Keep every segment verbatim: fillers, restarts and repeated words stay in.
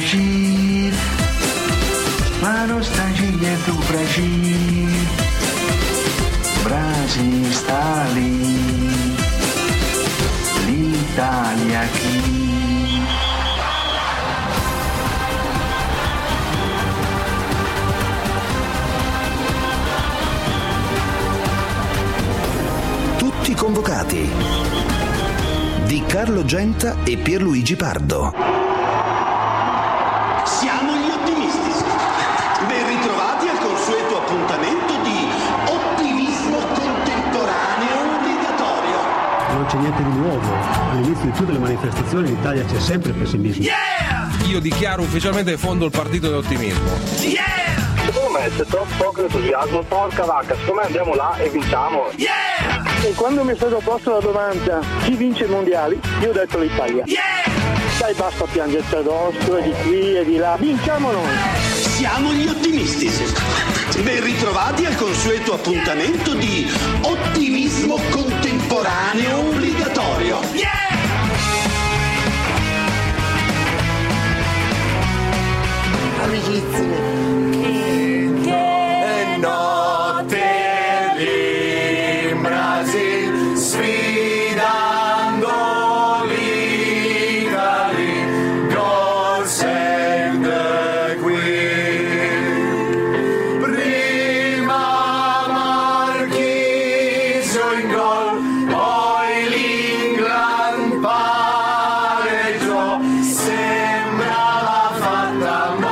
Brasil, la nostalgia è tu Brasil, Brasil sta lì, l'Italia qui. Tutti convocati di Carlo Genta e Pierluigi Pardo. Siamo gli ottimisti. Ben ritrovati al consueto appuntamento di ottimismo contemporaneo obbligatorio. Non c'è niente di nuovo. All'inizio di tutte le manifestazioni in Italia c'è sempre pessimismo. Yeah! Io dichiaro ufficialmente che fondo il partito dell'ottimismo. Yeah! Secondo me c'è troppo poco entusiasmo, porca vacca, secondo me andiamo là e vinciamo. Yeah! E quando mi è stata posta la domanda chi vince i mondiali, io ho detto l'Italia. Yeah! Dai, basta piangerci addosso, e di qui e di là, vinciamo noi. Siamo gli ottimisti. Ben ritrovati al consueto appuntamento di ottimismo contemporaneo obbligatorio. Yeah! Amicizia. Che notte lì in Brasil, sfidando l'Italia, gol save the Queen. Prima Marchisio in gol, poi l'England pareggiò, sembrava fatta male.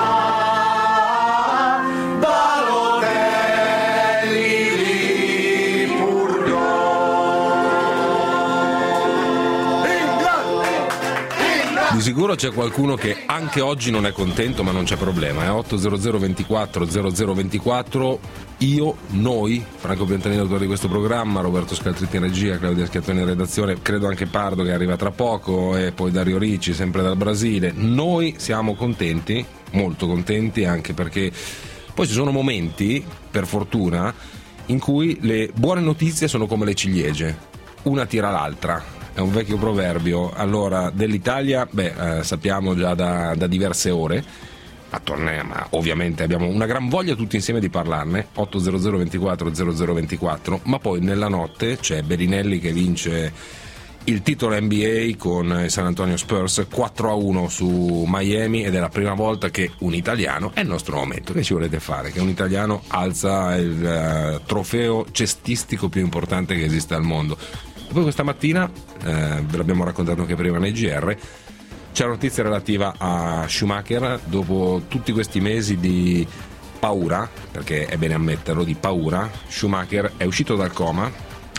Di sicuro c'è qualcuno che anche oggi non è contento, ma non c'è problema. È otto zero zero ventiquattro zero zero ventiquattro. Io, noi, Franco Piantanini, autore di questo programma, Roberto Scaltritti in regia, Claudia Schiattoni in redazione, credo anche Pardo che arriva tra poco, e poi Dario Ricci sempre dal Brasile. Noi siamo contenti, molto contenti, anche perché poi ci sono momenti, per fortuna, in cui le buone notizie sono come le ciliegie, una tira l'altra. È un vecchio proverbio. Allora, dell'Italia, beh, eh, sappiamo già da, da diverse ore, ma, torna, ma ovviamente abbiamo una gran voglia tutti insieme di parlarne. Otto zero zero ventiquattro zero zero ventiquattro. Ma poi nella notte c'è Bellinelli che vince il titolo N B A con i San Antonio Spurs quattro a uno su Miami, ed è la prima volta che un italiano, è il nostro momento, che ci volete fare, che un italiano alza il uh, trofeo cestistico più importante che esiste al mondo. E poi questa mattina, eh, ve l'abbiamo raccontato anche prima nei G R, c'è una notizia relativa a Schumacher. Dopo tutti questi mesi di paura, perché è bene ammetterlo, di paura, Schumacher è uscito dal coma,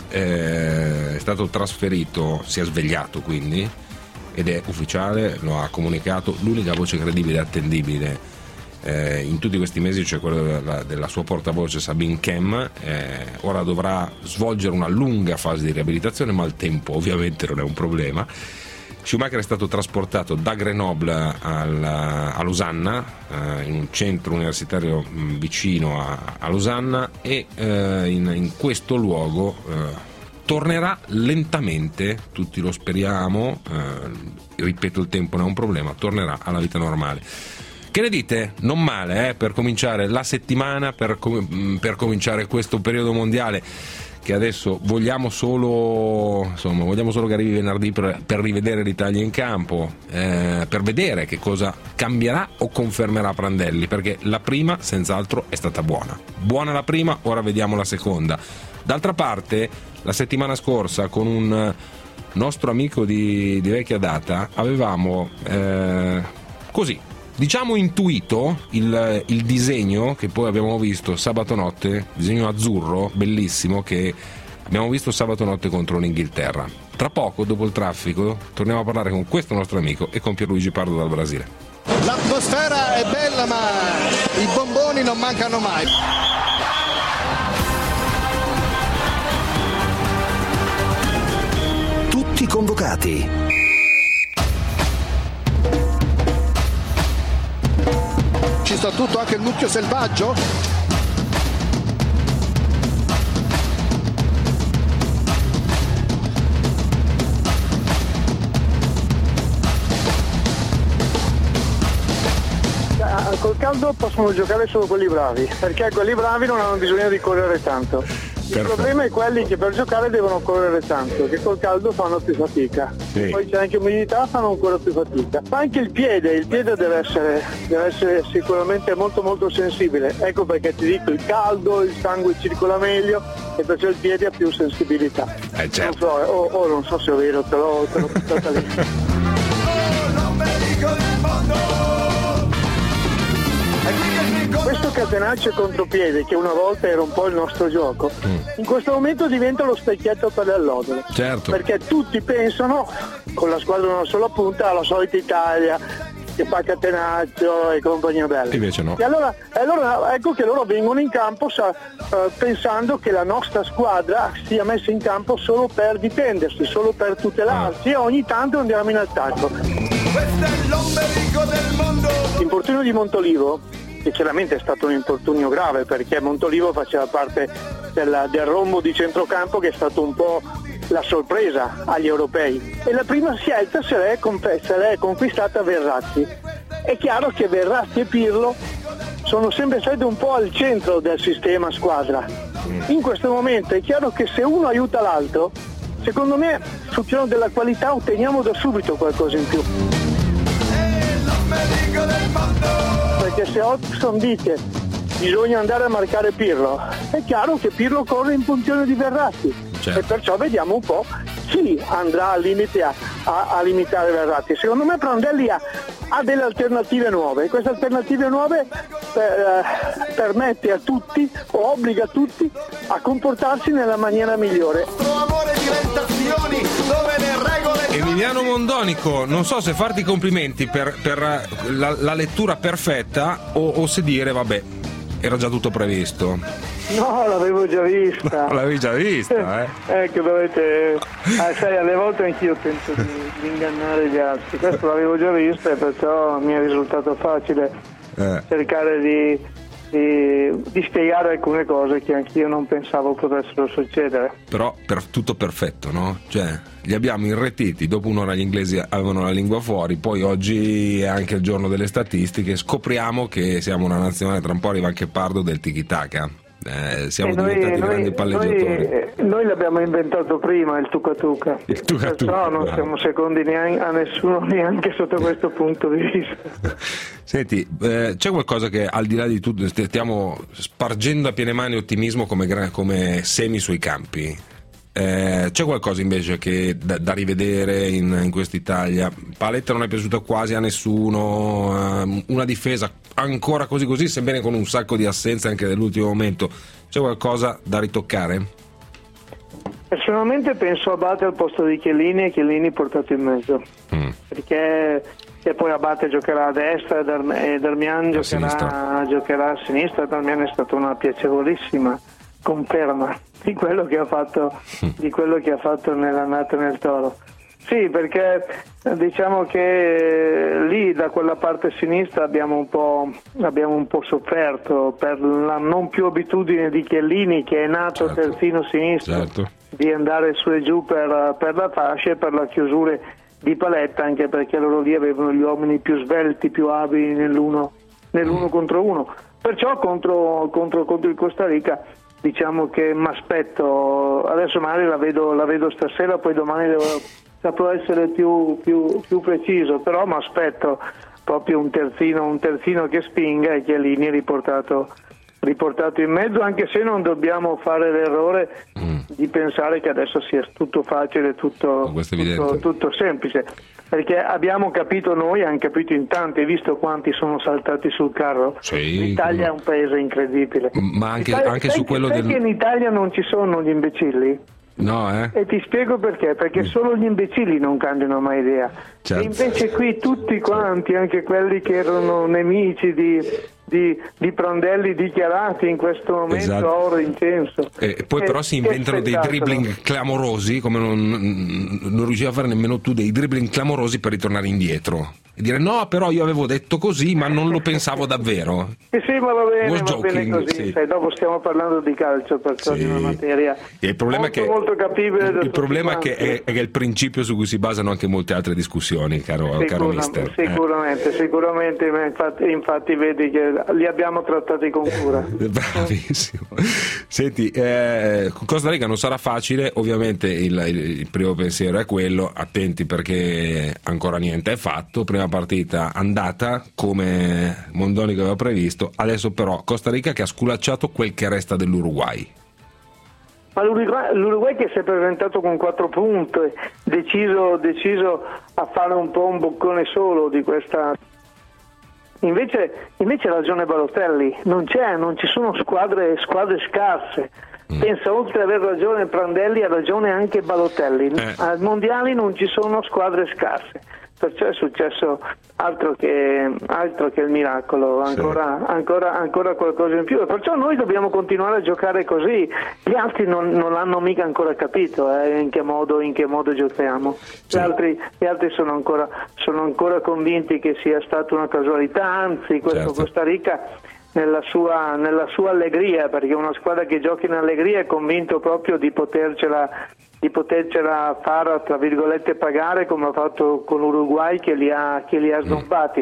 eh, è stato trasferito, si è svegliato quindi, ed è ufficiale, lo ha comunicato l'unica voce credibile e attendibile Eh, in tutti questi mesi, cioè quello della, della sua portavoce Sabine Kemm. Eh, ora dovrà svolgere una lunga fase di riabilitazione, ma il tempo ovviamente non è un problema. Schumacher è stato trasportato da Grenoble al, a Losanna, eh, in un centro universitario mh, vicino a, a Losanna, e eh, in, in questo luogo eh, tornerà lentamente, tutti lo speriamo, eh, ripeto, il tempo non è un problema, tornerà alla vita normale. Che ne dite? Non male, eh, per cominciare la settimana, per, com- per cominciare questo periodo mondiale, che adesso vogliamo solo, insomma, vogliamo solo che arrivi venerdì per, per rivedere l'Italia in campo, eh, per vedere che cosa cambierà o confermerà Prandelli, perché la prima senz'altro è stata buona. Buona la prima, ora vediamo la seconda. D'altra parte, la settimana scorsa, con un nostro amico di, di vecchia data, avevamo eh, così, diciamo, intuito il, il disegno che poi abbiamo visto sabato notte, disegno azzurro bellissimo che abbiamo visto sabato notte contro l'Inghilterra. Tra poco, dopo il traffico, torniamo a parlare con questo nostro amico e con Pierluigi Pardo dal Brasile. L'atmosfera è bella, ma i bomboni non mancano mai. Tutti convocati. Ci sta tutto, anche il mucchio selvaggio? col caldo possono giocare solo quelli bravi, perché quelli bravi non hanno bisogno di correre tanto. Il Perfetto. problema è quelli che per giocare devono correre tanto, che col caldo fanno più fatica. Sì. Poi c'è anche umidità, fanno ancora più fatica. Ma anche il piede, il piede deve essere, deve essere sicuramente molto molto sensibile. Ecco perché ti dico, il caldo, il sangue circola meglio e perciò il piede ha più sensibilità. Eh, certo. Non so, o, o non so se è vero, te l'ho, te l'ho buttata lì. Questo catenaccio e contropiede, che una volta era un po' il nostro gioco, mm. in questo momento diventa lo specchietto per le allodole. Certo. Perché tutti pensano, con la squadra una sola punta, alla solita Italia, che fa catenaccio e compagnia bella. Invece no. E allora, allora ecco che loro vengono in campo sa, uh, pensando che la nostra squadra sia messa in campo solo per difendersi, solo per tutelarsi, ah. e ogni tanto andiamo in attacco. Questo è l'ombelico del mondo. L'infortunio di Montolivo, che chiaramente è stato un infortunio grave, perché Montolivo faceva parte della, del rombo di centrocampo che è stato un po' la sorpresa agli europei, e la prima scelta se l'è, se l'è conquistata Verratti. È chiaro che Verratti e Pirlo sono sempre stati un po' al centro del sistema squadra. In questo momento è chiaro che se uno aiuta l'altro, secondo me sul piano della qualità otteniamo da subito qualcosa in più. Perché se Hodgson dice bisogna andare a marcare Pirlo, è chiaro che Pirlo corre in funzione di Verratti, certo. E perciò vediamo un po' chi andrà al limite a, a, a limitare Verratti. Secondo me Prandelli ha, ha delle alternative nuove, e queste alternative nuove per, eh, permette a tutti o obbliga tutti a comportarsi nella maniera migliore. Emiliano Mondonico, non so se farti complimenti per, per la, la lettura perfetta o, o se dire vabbè, era già tutto previsto. No, l'avevo già vista. No, l'avevi già vista, eh? Ecco, dovete. Ah, sai, alle volte anch'io tento di, di ingannare gli altri. Questo l'avevo già vista e perciò mi è risultato facile eh. cercare di, di, di spiegare alcune cose che anch'io non pensavo potessero succedere. Però per tutto perfetto, no? Cioè, li abbiamo irretiti, dopo un'ora gli inglesi avevano la lingua fuori, poi oggi è anche il giorno delle statistiche, scopriamo che siamo una nazionale, tra un po' arriva anche Pardo del tiki-taka. Eh, siamo noi, diventati noi, grandi palleggiatori. Noi, noi l'abbiamo inventato prima il tuca-tuca, il tuca-tuca, perciò non siamo secondi neanche a nessuno, neanche sotto questo punto di vista. Senti, eh, c'è qualcosa che al di là di tutto stiamo spargendo a piene mani ottimismo come, come semi sui campi? Eh, c'è qualcosa invece che da, da rivedere in, in quest'Italia? Paletta non è piaciuta quasi a nessuno, eh, una difesa ancora così così, sebbene con un sacco di assenze anche nell'ultimo momento. C'è qualcosa da ritoccare? Personalmente penso a Abate al posto di Chiellini e Chiellini portato in mezzo, mm. perché e poi Abate giocherà a destra e Darmian giocherà, giocherà a sinistra. Darmian è stata una piacevolissima conferma di quello che ha fatto di quello che ha fatto nell'annata nel Toro. Sì, perché diciamo che lì da quella parte sinistra abbiamo un po' abbiamo un po' sofferto per la non più abitudine di Chiellini, che è nato certo. terzino sinistro, certo. di andare su e giù per, per la fascia, e per la chiusura di Paletta, anche perché loro lì avevano gli uomini più svelti, più abili nell'uno, nell'uno mm. contro uno. Perciò contro, contro, contro il Costa Rica diciamo che mi aspetto, adesso magari la vedo, la vedo stasera, poi domani devo, saprò essere più, più, più preciso, però mi aspetto proprio un terzino, un terzino che spinga, e Chiellini riportato, riportato in mezzo, anche se non dobbiamo fare l'errore mm. di pensare che adesso sia tutto facile, tutto, tutto, tutto semplice, perché abbiamo capito noi, hanno capito in tanti, visto quanti sono saltati sul carro. Sì, l'Italia no. è un paese incredibile, ma anche, Italia, anche sai, su quello sai del... che in Italia non ci sono gli imbecilli? No, eh? E ti spiego perché, perché solo gli imbecilli non cambiano mai idea, certo. E invece qui tutti quanti, anche quelli che erano nemici di, di, di Prandelli dichiarati, in questo momento esatto. oro incenso. E poi però si inventano dei dribbling clamorosi, come non, non riuscivi a fare nemmeno tu, dei dribbling clamorosi per ritornare indietro. e dire no, però io avevo detto così, ma non lo pensavo davvero. Sì, sì, ma va bene, Was va joking, bene così. sì. Sai, dopo stiamo parlando di calcio, perciò Sì. di una materia E il problema molto, è che molto capibile. da il problema è tutti che, quanti. è, è che è il principio su cui si basano anche molte altre discussioni, caro, Sicura- caro mister. Eh. Sicuramente, sicuramente, ma infatti, infatti vedi che li abbiamo trattati con cura. Bravissimo. Senti, eh, Costa Rica non sarà facile, ovviamente il, il, il primo pensiero è quello, attenti perché ancora niente è fatto, prima partita andata come Mondonico aveva previsto, adesso però Costa Rica che ha sculacciato quel che resta dell'Uruguay. Ma l'Uruguay, l'Uruguay che si è presentato con quattro punti, deciso, deciso a fare un po' un boccone solo di questa. Invece, invece ha ragione Balotelli, non c'è, non ci sono squadre, squadre scarse. Mm. Pensa, oltre ad aver ragione Prandelli, ha ragione anche Balotelli. Eh. Ai mondiali non ci sono squadre scarse. Perciò è successo altro che, altro che il miracolo, ancora, sì. ancora, ancora qualcosa in più, e perciò noi dobbiamo continuare a giocare così. Gli altri non, non l'hanno mica ancora capito eh, in che modo, in che modo giochiamo. Sì. Gli altri, gli altri sono, ancora, sono ancora convinti che sia stata una casualità, anzi questo certo. Costa Rica nella sua, nella sua allegria, perché una squadra che gioca in allegria è convinto proprio di potercela di potercela fare, tra virgolette, pagare, come ha fatto con l'Uruguay che li ha, che li ha snobbati.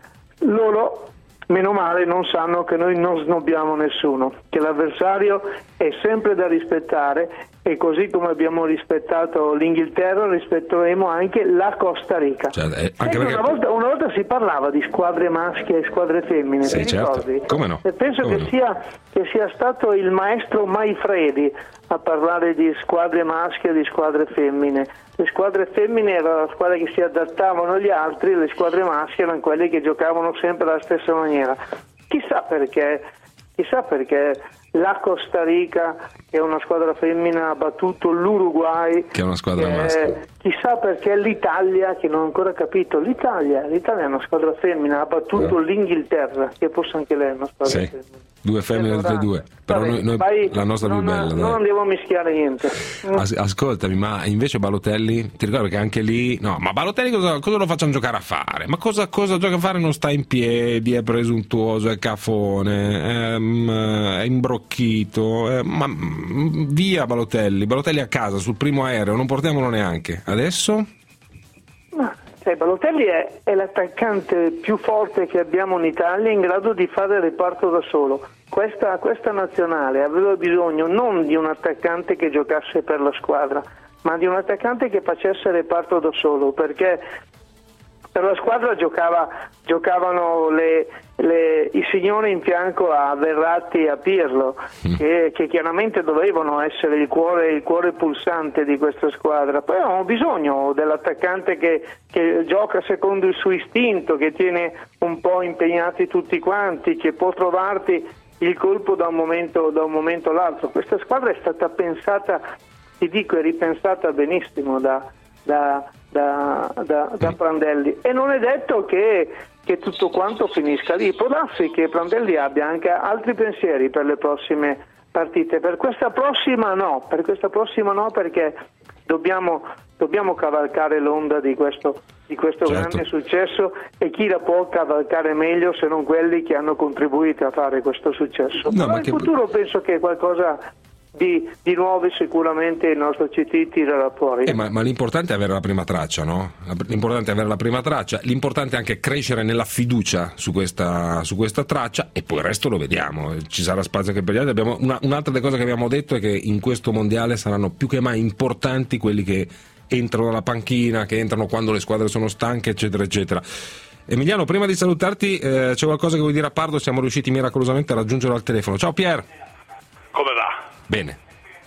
Loro, meno male, non sanno che noi non snobbiamo nessuno, che l'avversario è sempre da rispettare, e così come abbiamo rispettato l'Inghilterra rispetteremo anche la Costa Rica. Cioè, eh, anche perché... una, volta, una volta si parlava di squadre maschie e squadre femmine, sì, ti certo. ricordi? Come no? E penso come che, no. sia, che sia stato il maestro Maifredi a parlare di squadre maschie e di squadre femmine. Le squadre femmine erano le squadre che si adattavano agli altri, le squadre maschie erano quelle che giocavano sempre alla stessa maniera. Chissà perché, chissà perché la Costa Rica, che è una squadra femmina, ha battuto l'Uruguay, che è una squadra eh, maschia. Chissà perché l'Italia, che non ho ancora capito, l'Italia, l'Italia è una squadra femmina, ha battuto eh. l'Inghilterra, che forse anche lei è una squadra sì. femmina. Due femmine tutte e due, però vabbè, noi, noi vai, la nostra non, più bella. Non dai. devo mischiare niente. As- ascoltami, ma invece Balotelli, ti ricordo che anche lì, no, ma Balotelli cosa, cosa lo facciamo giocare a fare? Ma cosa, cosa gioca a fare? Non sta in piedi, è presuntuoso, è cafone, è, è imbrocchito, è, ma via Balotelli, Balotelli a casa sul primo aereo, non portiamolo neanche. Adesso? Ma, cioè, Balotelli è, è l'attaccante più forte che abbiamo in Italia, in grado di fare il reparto da solo. Questa, questa nazionale aveva bisogno non di un attaccante che giocasse per la squadra, ma di un attaccante che facesse il reparto da solo, perché per la squadra giocava, giocavano le, le, i signori in fianco a Verratti e a Pirlo, mm. che, che chiaramente dovevano essere il cuore, il cuore pulsante di questa squadra. Poi avevamo bisogno dell'attaccante che, che gioca secondo il suo istinto, che tiene un po' impegnati tutti quanti, che può trovarti il colpo da un momento, da un momento all'altro. Questa squadra è stata pensata, ti dico, è ripensata benissimo da, da, da, da, da Prandelli, e non è detto che, che tutto quanto finisca lì. Può darsi che Prandelli abbia anche altri pensieri per le prossime partite. Per questa prossima no, per questa prossima no, perché dobbiamo, dobbiamo cavalcare l'onda di questo di questo certo. grande successo, e chi la può cavalcare meglio se non quelli che hanno contribuito a fare questo successo. No, ma in che... futuro penso che qualcosa di, di nuovo sicuramente il nostro C T tirerà fuori. Eh, ma, ma l'importante è avere la prima traccia, no? L'importante è avere la prima traccia, l'importante è anche crescere nella fiducia su questa, su questa traccia, e poi il resto lo vediamo. Ci sarà spazio anche per gli altri. Abbiamo una, un'altra delle cose che abbiamo detto è che in questo mondiale saranno più che mai importanti quelli che entrano dalla panchina, che entrano quando le squadre sono stanche, eccetera eccetera. Emiliano, prima di salutarti, eh, c'è qualcosa che vuoi dire a Pardo? Siamo riusciti miracolosamente a raggiungerlo al telefono. Ciao Pier. Come va? Bene.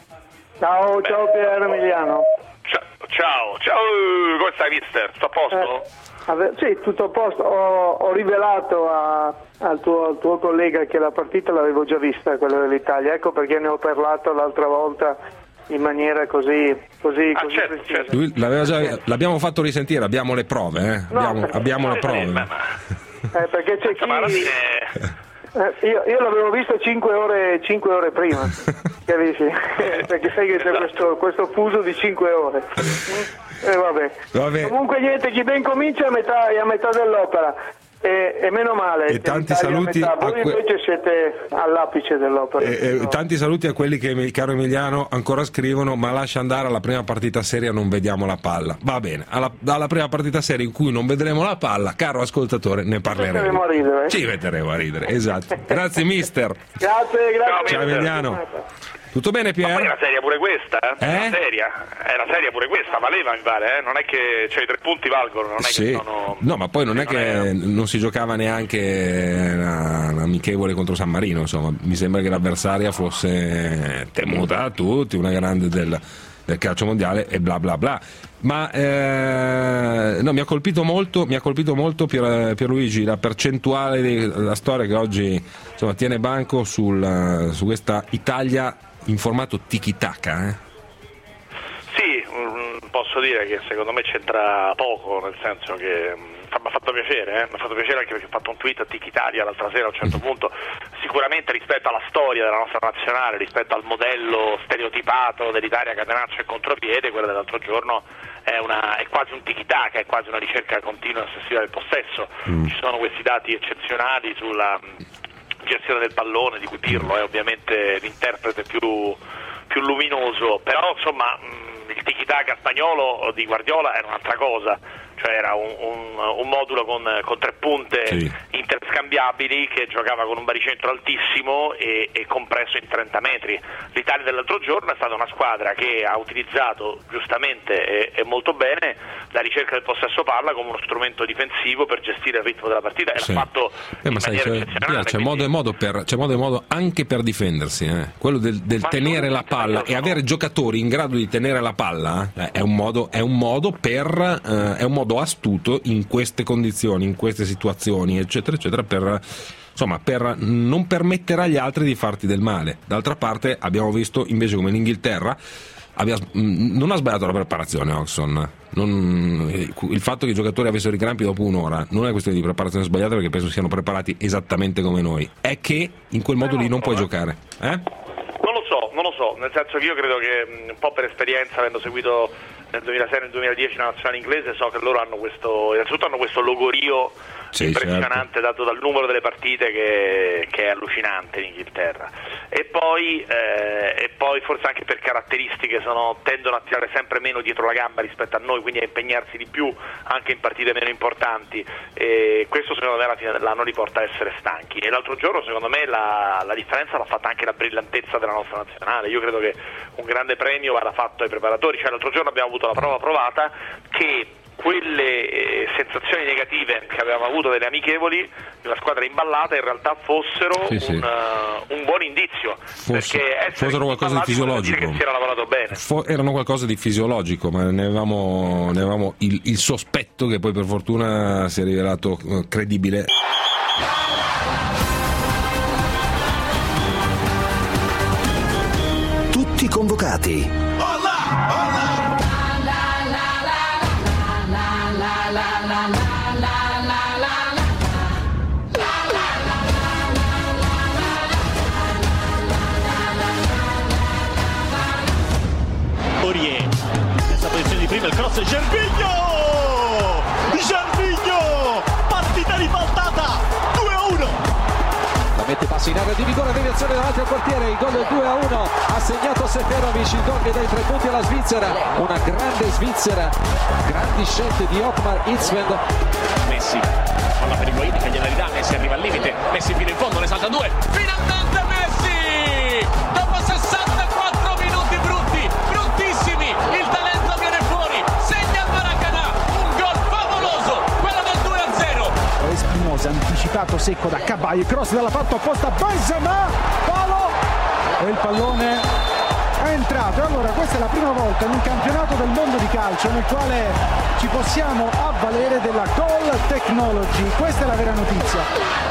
Ciao, ciao Pier Emiliano. Ciao, ciao, ciao, come stai mister? Tutto a posto? Eh, sì, tutto a posto. Ho, ho rivelato a, al, tuo, al tuo collega che la partita l'avevo già vista, quella dell'Italia, ecco perché ne ho parlato l'altra volta in maniera così, così, ah, così certo, precisa. certo. Lui l'aveva già, l'abbiamo fatto risentire, abbiamo le prove, eh? No, abbiamo, abbiamo le prove. Ma, eh, perché c'è chi... Ma alla fine Eh, io, io l'avevo visto cinque ore, cinque ore prima, capisci? Perché sai che c'è questo, questo fuso di cinque ore. E eh, vabbè. vabbè. Comunque niente, chi ben comincia è a metà, è a metà dell'opera. E, e meno male, e tanti saluti a voi que- invece siete all'apice dell'opera. E, e, no. Tanti saluti a quelli che, caro Emiliano, ancora scrivono: ma lascia andare, alla prima partita seria non vediamo la palla. Va bene, alla, alla prima partita seria in cui non vedremo la palla, caro ascoltatore, ne parleremo. Ci metteremo a ridere. Ci metteremo a ridere, esatto. Grazie mister. Grazie, grazie. Ciao Emiliano. Tutto bene, Pier? Ma poi era seria pure questa, eh? eh? Era seria, era seria pure questa, valeva mi pare, eh? Non è che cioè, i tre punti valgono, non è sì. che sono... No, ma poi non sì, è che non, è... non si giocava neanche l'amichevole contro San Marino, insomma, mi sembra che l'avversaria fosse temuta da tutti, una grande del, del calcio mondiale e bla bla bla. Ma eh, no, mi ha colpito molto, mi ha colpito molto Pier, Pierluigi la percentuale della storia che oggi insomma tiene banco sul, su questa Italia in formato tiki-taka, eh? Sì, mh, posso dire che secondo me c'entra poco, nel senso che mh, mi ha fatto piacere, eh? mi ha fatto piacere anche perché ho fatto un tweet a Tiki-Italia l'altra sera a un certo punto, sicuramente rispetto alla storia della nostra nazionale, rispetto al modello stereotipato dell'Italia catenaccio e contropiede, quella dell'altro giorno è, una, è quasi un tiki-taka, è quasi una ricerca continua e ossessiva del possesso, mm. ci sono questi dati eccezionali sulla gestione del pallone, di cui Pirlo è ovviamente l'interprete più, più luminoso, però insomma mh, il tiki-taka spagnolo di Guardiola era un'altra cosa, cioè era un, un, un modulo con, con tre punte sì. interscambiabili che giocava con un baricentro altissimo e, e compresso in trenta metri. L'Italia dell'altro giorno è stata una squadra che ha utilizzato giustamente e, e molto bene la ricerca del possesso palla come uno strumento difensivo per gestire il ritmo della partita e sì. l'ha fatto eh, in ma sai, maniera c'è, eccezionale. C'è, modo e modo per, c'è modo e modo anche per difendersi, eh. quello del, del tenere la palla e avere giocatori in grado di tenere la palla eh, è un modo, è un modo per eh, è un modo astuto in queste condizioni, in queste situazioni, eccetera, eccetera, per insomma per non permettere agli altri di farti del male. D'altra parte abbiamo visto invece come in Inghilterra abbia, non ha sbagliato la preparazione Hodgson, non, il fatto che i giocatori avessero i crampi dopo un'ora non è questione di preparazione sbagliata, perché penso siano preparati esattamente come noi, è che in quel modo lì non puoi giocare, eh? Non lo so, non lo so, nel senso che io credo che un po' per esperienza, avendo seguito nel duemilasei e nel duemiladieci la nazionale inglese, so che loro hanno questo, innanzitutto hanno questo logorio sì, impressionante certo. dato dal numero delle partite che, che è allucinante in Inghilterra, e poi, eh, e poi forse anche per caratteristiche sono, tendono a tirare sempre meno dietro la gamba rispetto a noi, quindi a impegnarsi di più anche in partite meno importanti, e questo secondo me alla fine dell'anno li porta a essere stanchi. E l'altro giorno secondo me la, la differenza l'ha fatta anche la brillantezza della nostra nazionale. Io credo che un grande premio vada fatto ai preparatori, cioè l'altro giorno abbiamo avuto la prova provata che quelle eh, sensazioni negative che avevamo avuto delle amichevoli della squadra imballata in realtà fossero sì, un, sì. Uh, un buon indizio, Fosse, perché fossero qualcosa di fisiologico, che si era lavorato bene. Fo- erano qualcosa di fisiologico, ma ne avevamo, ne avevamo il, il sospetto, che poi per fortuna si è rivelato uh, credibile. Tutti convocati. Aurier, nella posizione di prima il cross, Gervinho! Gervinho! Partita ribaltata, due a uno! La mette passi in area di rigore, deviazione davanti al portiere, il gol del due a uno ha segnato Seferovic, il gol che dà i tre punti alla Svizzera, una grande Svizzera, grandi scelte di Otmar Hitzfeld. Messi, palla per Higuaín che gliela ridà, Messi arriva al limite, Messi fino in fondo, ne salta due, finalmente Messi! Dopo sessantaquattro minuti brutti, bruttissimi, il talento viene fuori, segna il Maracanã, un gol favoloso, quello del due a zero. Espinosa, anticipato secco da Cabaye, cross dalla parte opposta, Benzema, palo, e il pallone è entrato. E allora questa è la prima volta in un campionato del mondo di calcio nel quale ci possiamo avvalere della goal technology, questa è la vera notizia.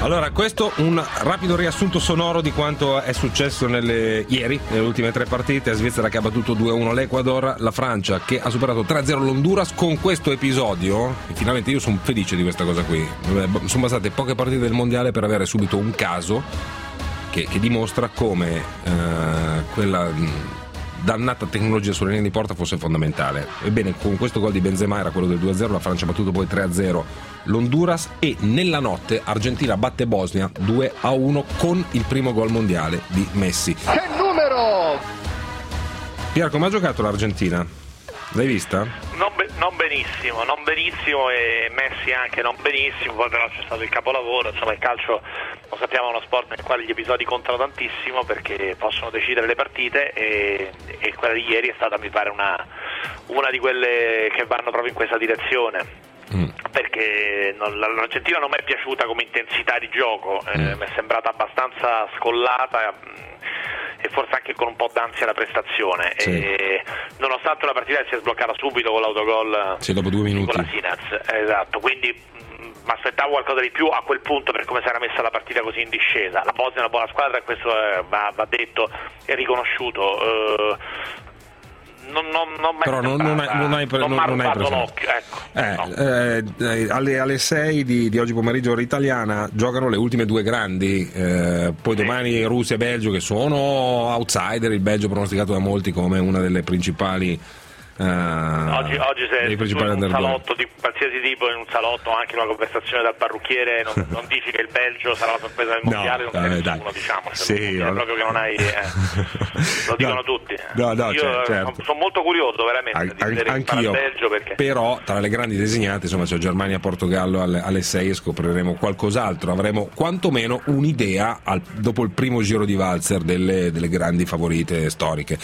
Allora, questo un rapido riassunto sonoro di quanto è successo nelle, ieri, nelle ultime tre partite. La Svizzera che ha battuto due a uno l'Ecuador, la Francia che ha superato tre a zero l'Honduras. Con questo episodio, finalmente io sono felice di questa cosa qui. Sono bastate poche partite del mondiale per avere subito un caso che, che dimostra come eh, quella dannata tecnologia sulle linee di porta fosse fondamentale. Ebbene, con questo gol di Benzema era quello del due a zero, la Francia ha battuto poi tre a zero l'Honduras e nella notte Argentina batte Bosnia due a uno con il primo gol mondiale di Messi. Che numero! Pier, come ha giocato l'Argentina? L'hai vista? Non, be- non benissimo, non benissimo e Messi anche non benissimo, poi però c'è stato il capolavoro, insomma il calcio, lo sappiamo, è uno sport nel quale gli episodi contano tantissimo perché possono decidere le partite e, e quella di ieri è stata, mi pare, una, una di quelle che vanno proprio in questa direzione. Mm. Perché non, l'Argentina non mi è piaciuta come intensità di gioco, eh, mm. mi è sembrata abbastanza scollata e forse anche con un po' d'ansia da prestazione, sì. E nonostante una partita che si è sbloccata subito con l'autogol, sì, dopo due minuti con la Sinaz, esatto, quindi mi aspettavo qualcosa di più a quel punto per come si era messa la partita così in discesa. La Bosnia è una buona squadra e questo eh, va, va detto e riconosciuto. Uh, Non, non, non però non, non hai, non hai, pre- non, non hai preso l'occhio, ecco. eh, no. eh, alle, alle sei di, di oggi pomeriggio ora italiana giocano le ultime due grandi, eh, poi sì. Domani Russia e Belgio che sono outsider, il Belgio pronosticato da molti come una delle principali Uh, oggi, oggi se in un salotto di qualsiasi tipo, in un salotto, anche in una conversazione dal parrucchiere, non, non dici che il Belgio sarà la sorpresa del mondiale, no, non sei eh, nessuno, diciamo, sì, è proprio che non hai eh. lo dicono no, tutti. No, no, io certo, certo. sono molto curioso veramente An- di vedere anch'io, il Belgio perché... però tra le grandi designate insomma c'è Germania Portogallo alle, alle sei e scopriremo qualcos'altro, avremo quantomeno un'idea al, dopo il primo giro di valzer delle, delle grandi favorite storiche.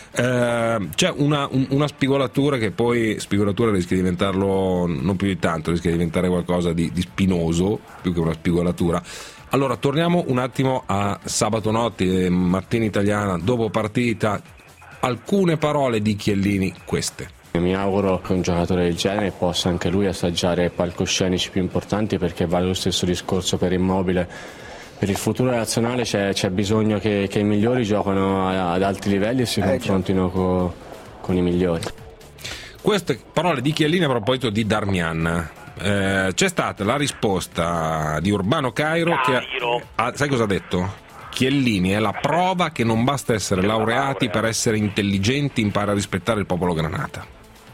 Uh, c'è una, un, una spigolatura che poi spigolatura rischia di diventarlo non più di tanto, rischia di diventare qualcosa di, di spinoso più che una spigolatura. Allora torniamo un attimo a sabato notte, mattina italiana, dopo partita, alcune parole di Chiellini, queste. Mi auguro che un giocatore del genere possa anche lui assaggiare palcoscenici più importanti, perché vale lo stesso discorso per Immobile. Per il futuro nazionale c'è, c'è bisogno che, che i migliori giocano ad alti livelli e si eh, confrontino co, con i migliori. Queste parole di Chiellini a proposito di Darmian. Eh, c'è stata la risposta di Urbano Cairo, Cairo. che ha, sai cosa ha detto? Chiellini è la prova che non basta essere laureati per essere intelligenti, impara a rispettare il popolo granata.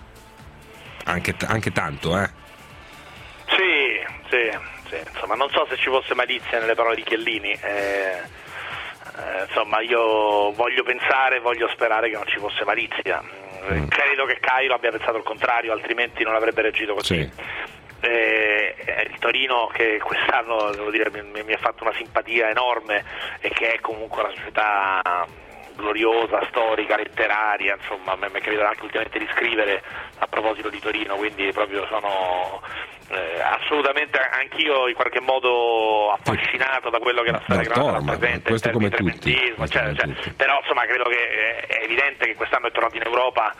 Anche, anche tanto, eh? Sì, sì. Insomma, non so se ci fosse malizia nelle parole di Chiellini, eh, eh, insomma io voglio pensare, voglio sperare che non ci fosse malizia, mm. credo che Cairo abbia pensato il contrario, altrimenti non avrebbe reagito così. Sì. Eh, il Torino, che quest'anno devo dire mi, mi ha fatto una simpatia enorme e che è comunque una società gloriosa, storica, letteraria, insomma mi è capitato anche ultimamente di scrivere a proposito di Torino, quindi proprio sono eh, assolutamente anch'io in qualche modo affascinato da quello che la storia granata rappresenta, questo come tutti, cioè, cioè, tutti. Però insomma credo che è evidente che quest'anno è tornato in Europa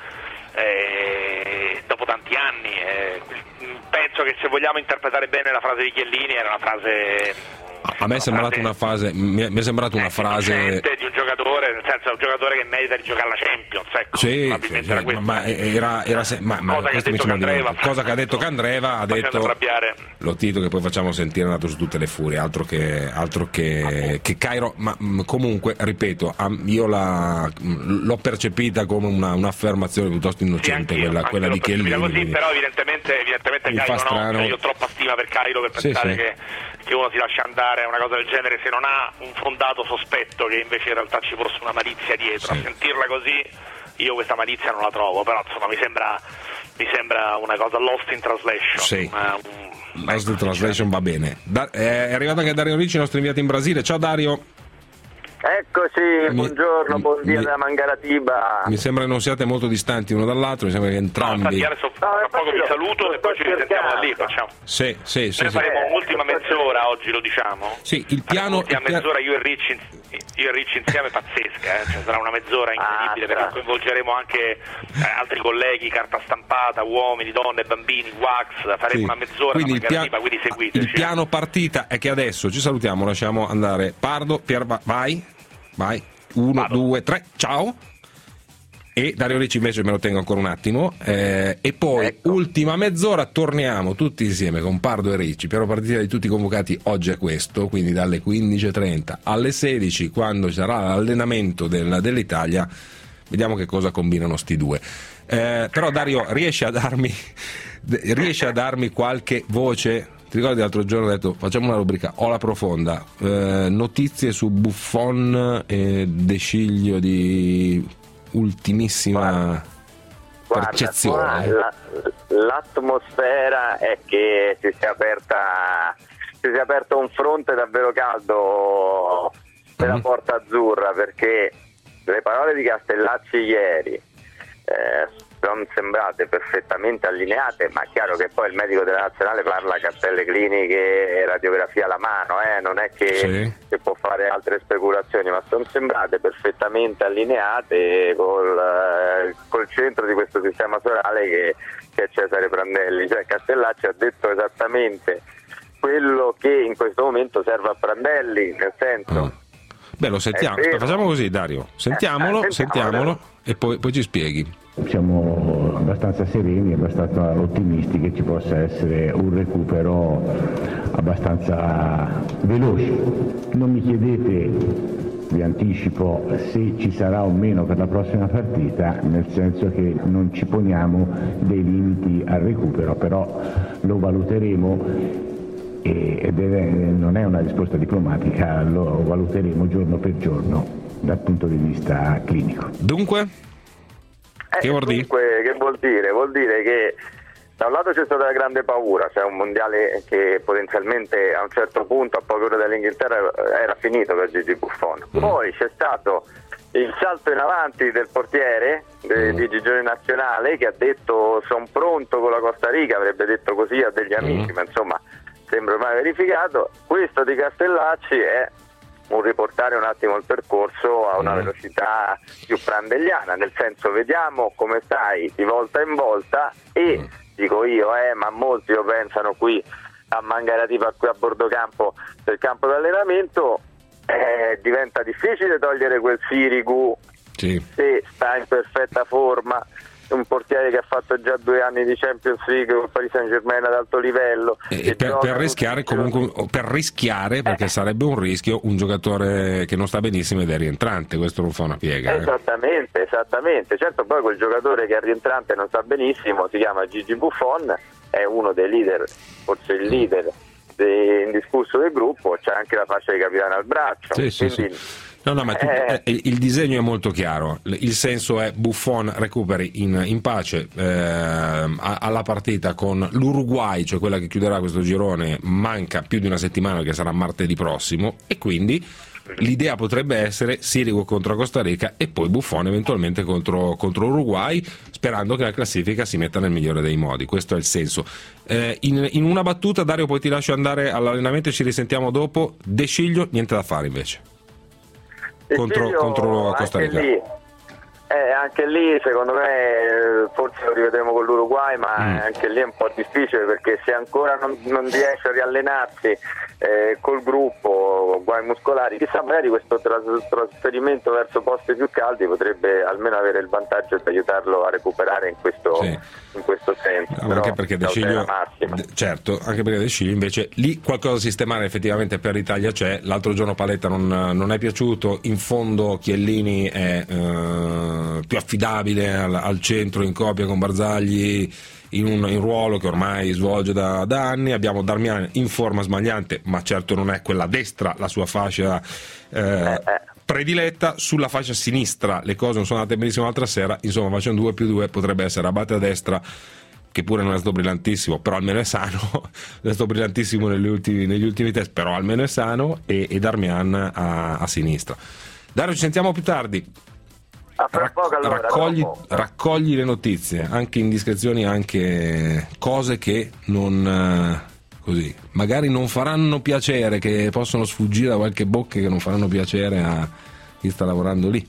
eh, dopo tanti anni, eh, penso che se vogliamo interpretare bene la frase di Chiellini era una frase... A me è sembrata una frase, mi è sembrata una frase di un giocatore, nel senso un giocatore che merita di giocare alla Champions, ecco, sì, sì, era ma era, era se, ma, ma cosa, che mi Candreva, cosa che ha detto Candreva, ha detto lo Tito che poi facciamo sentire, è andato su tutte le furie, altro che, altro che, che Cairo, ma comunque ripeto, io la, l'ho percepita come una, un'affermazione piuttosto innocente, sì, quella, quella di Chiellini. Così, però evidentemente, evidentemente Cairo no, io ho troppa stima per Cairo per pensare sì, sì. che che uno si lascia andare a una cosa del genere se non ha un fondato sospetto che invece in realtà ci fosse una malizia dietro. Sì. A sentirla così io questa malizia non la trovo, però insomma mi sembra mi sembra una cosa lost in translation. Sì. Una, un... Lost in translation va bene. Da, è arrivato anche Dario Ricci, il nostro inviato in Brasile. Ciao Dario. Eccoci, mi, buongiorno, mi, buon dia mi, da Mangaratiba. Mi sembra che non siate molto distanti uno dall'altro, mi sembra che entrambi. No, infatti adesso tra no, poco vi saluto e poi ci risentiamo da lì, facciamo. Sì, sì, sì. Ne sì faremo sì. un'ultima mezz'ora oggi, lo diciamo. Sì, il piano. L'ultima mezz'ora io e Ricci io e Ricci insieme pazzesca, eh? Cioè, sarà una mezz'ora incredibile, ah, perché coinvolgeremo anche eh, altri colleghi, carta stampata, uomini, donne, bambini, wax, faremo sì. una mezz'ora, quindi, una il, pia- quindi seguiteci. il piano partita è che adesso ci salutiamo, lasciamo andare Pardo, Pier, vai, vai, uno, Vado. due, tre, ciao. E Dario Ricci invece me lo tengo ancora un attimo, eh, e poi ecco. ultima mezz'ora torniamo tutti insieme con Pardo e Ricci. Piano partita di tutti convocati oggi è questo, quindi dalle quindici e trenta alle sedici, quando ci sarà l'allenamento del, dell'Italia, vediamo che cosa combinano sti due. Eh, però Dario, riesci a darmi riesci a darmi qualche voce? Ti ricordi l'altro giorno ho detto facciamo una rubrica Ola Profonda, eh, notizie su Buffon e De Sciglio di ultimissima guarda, percezione. Guarda, l'atmosfera è che si sia aperta si sia aperto un fronte davvero caldo nella mm-hmm. Porta Azzurra, perché le parole di Castellacci ieri eh, sono sembrate perfettamente allineate, ma è chiaro che poi il medico della nazionale parla a cartelle cliniche e radiografia alla mano, eh? non è che, sì. che può fare altre speculazioni, ma sono sembrate perfettamente allineate col, eh, col centro di questo sistema solare che, che è Cesare Prandelli. Cioè Castellacci ha detto esattamente quello che in questo momento serve a Prandelli, nel senso... Mm. Beh, lo sentiamo, facciamo così Dario, sentiamolo, eh, sentiamolo, sentiamolo e poi, poi ci spieghi. Siamo abbastanza sereni, abbastanza ottimisti che ci possa essere un recupero abbastanza veloce. Non mi chiedete, vi anticipo, se ci sarà o meno per la prossima partita, nel senso che non ci poniamo dei limiti al recupero, però lo valuteremo. Ed è, non è una risposta diplomatica, lo valuteremo giorno per giorno dal punto di vista clinico. Dunque? Eh, che vuol dire? Dunque, che vuol dire? Vuol dire che da un lato c'è stata la grande paura, cioè un mondiale che potenzialmente a un certo punto, a poche ore dall'Inghilterra, era finito per Gigi Buffon. Mm. Poi c'è stato il salto in avanti del portiere de, mm. di Gigione Nazionale, che ha detto sono pronto con la Costa Rica, avrebbe detto così a degli amici, mm. ma insomma sembra ormai verificato. Questo di Castellacci è un riportare un attimo il percorso a una mm. velocità più prandelliana, nel senso vediamo come stai di volta in volta e mm. dico io, eh, ma molti lo pensano qui a Mangaratipa, qui a bordo campo del campo d'allenamento, eh, diventa difficile togliere quel Sirigu sì. se sta in perfetta forma, un portiere che ha fatto già due anni di Champions League con Paris Saint-Germain ad alto livello e per, per rischiare comunque per rischiare perché eh. sarebbe un rischio un giocatore che non sta benissimo ed è rientrante, questo non fa una piega. Esattamente, eh. esattamente. Certo, poi quel giocatore che è rientrante e non sta benissimo si chiama Gigi Buffon, è uno dei leader, forse il leader de, indiscusso del gruppo, c'è anche la fascia di capitano al braccio, sì, sì, quindi sì. No, no, ma tu, eh, il disegno è molto chiaro. Il senso è Buffon recuperi in, in pace eh, alla partita con l'Uruguay, cioè quella che chiuderà questo girone, manca più di una settimana che sarà martedì prossimo, e quindi l'idea potrebbe essere Sirigu contro Costa Rica e poi Buffon eventualmente contro, contro Uruguay, sperando che la classifica si metta nel migliore dei modi. Questo è il senso. Eh, in, in una battuta, Dario, poi ti lascio andare all'allenamento e ci risentiamo dopo. De Sciglio, niente da fare invece. Contro, contro Costa Rica. Anche lì, eh, anche lì secondo me forse lo rivedremo con l'Uruguay, ma mm. anche lì è un po' difficile, perché se ancora non, non riesce a riallenarsi eh, col gruppo, guai muscolari, chissà, magari questo tras- trasferimento verso posti più caldi potrebbe almeno avere il vantaggio di aiutarlo a recuperare in questo, sì. in questo senso. No, anche perché De Sciglio, certo, anche perché De Sciglio invece lì qualcosa da sistemare effettivamente per l'Italia c'è. L'altro giorno Paletta non, non è piaciuto, in fondo Chiellini è eh, più affidabile al, al centro in coppia con Barzagli in un in ruolo che ormai svolge da, da anni. Abbiamo Darmian in forma sbagliante, ma certo non è quella destra la sua fascia eh, prediletta. Sulla fascia sinistra le cose non sono andate benissimo l'altra sera, insomma facendo due più due potrebbe essere Abate a destra, che pure non è stato brillantissimo, però almeno è sano, non è stato brillantissimo negli ultimi, negli ultimi test, però almeno è sano, e, e Darmian a, a sinistra. Dario, ci sentiamo più tardi. Rac- poco, allora, raccogli, raccogli le notizie, anche indiscrezioni, anche cose che non, così, magari non faranno piacere, che possono sfuggire da qualche bocca, che non faranno piacere a chi sta lavorando lì.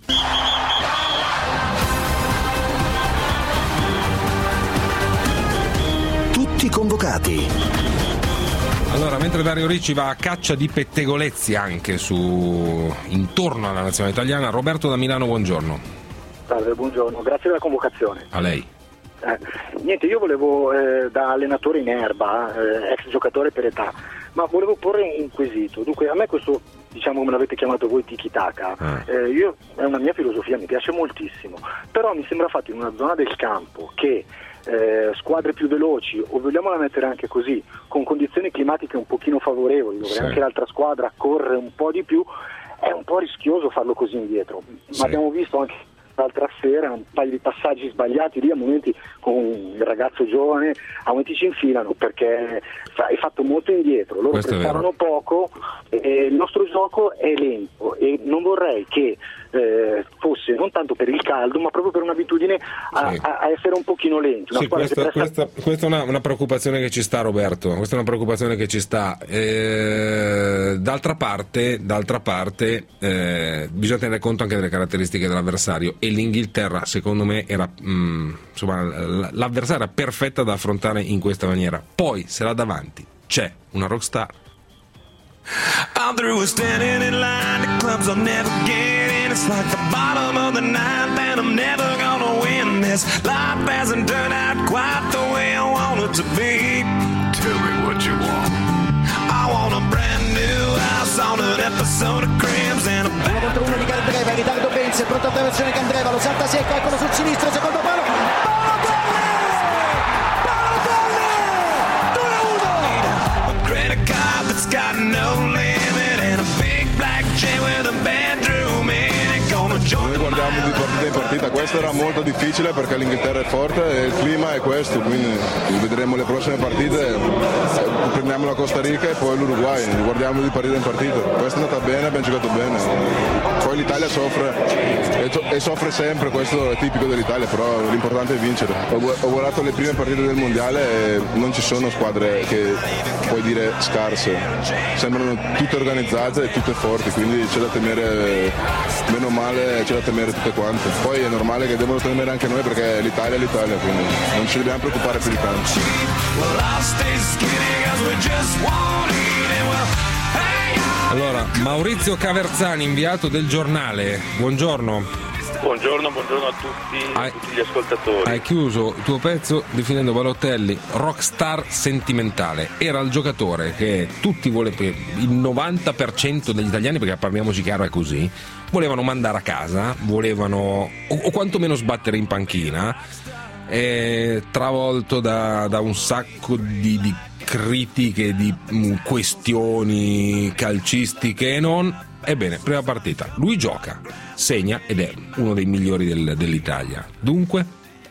Tutti convocati. Allora, mentre Dario Ricci va a caccia di pettegolezzi anche su intorno alla nazionale italiana, Roberto da Milano, buongiorno. Salve, buongiorno, grazie della convocazione. A lei. Eh, niente, io volevo, eh, da allenatore in erba, eh, ex giocatore per età, ma volevo porre un quesito. Dunque, a me questo, diciamo come l'avete chiamato voi, tiki-taka, Ah. eh, io, è una mia filosofia, mi piace moltissimo, però mi sembra fatto in una zona del campo che eh, squadre più veloci, o vogliamola mettere anche così, con condizioni climatiche un pochino favorevoli, dove Sì. anche l'altra squadra corre un po' di più, è un po' rischioso farlo così indietro. Sì. Ma abbiamo visto anche l'altra sera un paio di passaggi sbagliati lì, a momenti con il ragazzo giovane, a momenti ci infilano perché fa- è fatto molto indietro, loro Questo è prestavano poco e il nostro gioco è lento e non vorrei che eh, fosse non tanto per il caldo ma proprio per un'abitudine a, Sì. a- a essere un pochino lenti. Una Sì, squadra che questa, presta- questa, questa è una, una preoccupazione che ci sta, Roberto. Questa è una preoccupazione che ci sta. Eh, d'altra parte, d'altra parte eh, bisogna tenere conto anche delle caratteristiche dell'avversario, e l'Inghilterra, secondo me, era mh, insomma, l- l'avversaria perfetta da affrontare in questa maniera. Poi, se là davanti c'è una rockstar. I'm through with standing in line, the clubs I'll never get in. It's like the bottom of the ninth and I'm never gonna win this. Life hasn't turned out quite the way I want it to be. Tell me what you want. I want a brand new house on an episode of Cribs and a uno contro uno di Candreva, in ritardo Benz, pronto a versione Candreva, lo salta secco, eccolo sul sinistro, secondo palo. a credit card that's got no limit and a big black chain with a bedroom in it. Gonna join Noi guardiamo di partita in partita, questa era molto difficile perché l'Inghilterra è forte e il clima è questo, quindi vedremo le prossime partite, prendiamo la Costa Rica e poi l'Uruguay, guardiamo di partita in partita. Questa è andata bene, abbiamo giocato bene, poi l'Italia soffre e, to- e soffre sempre, questo è tipico dell'Italia, però l'importante è vincere. Ho, gu- ho guardato le prime partite del mondiale e non ci sono squadre che puoi dire scarse, sembrano tutte organizzate e tutte forti, quindi c'è da temere, meno male c'è da temere tutte quante. Poi è normale che devono temere anche noi perché l'Italia è l'Italia, quindi non ci dobbiamo preoccupare più di tanto. Allora, Maurizio Caverzani, inviato del Giornale, buongiorno. Buongiorno, buongiorno a tutti, a tutti gli ascoltatori. Hai chiuso il tuo pezzo definendo Balotelli rockstar sentimentale. Era il giocatore che tutti volevano, il novanta per cento degli italiani, perché parliamoci chiaro è così, volevano mandare a casa, volevano o, o quantomeno sbattere in panchina, eh, travolto da, da un sacco di, di critiche, di mh, questioni calcistiche e non. Ebbene, prima partita, lui gioca, segna ed è uno dei migliori del, dell'Italia. Dunque?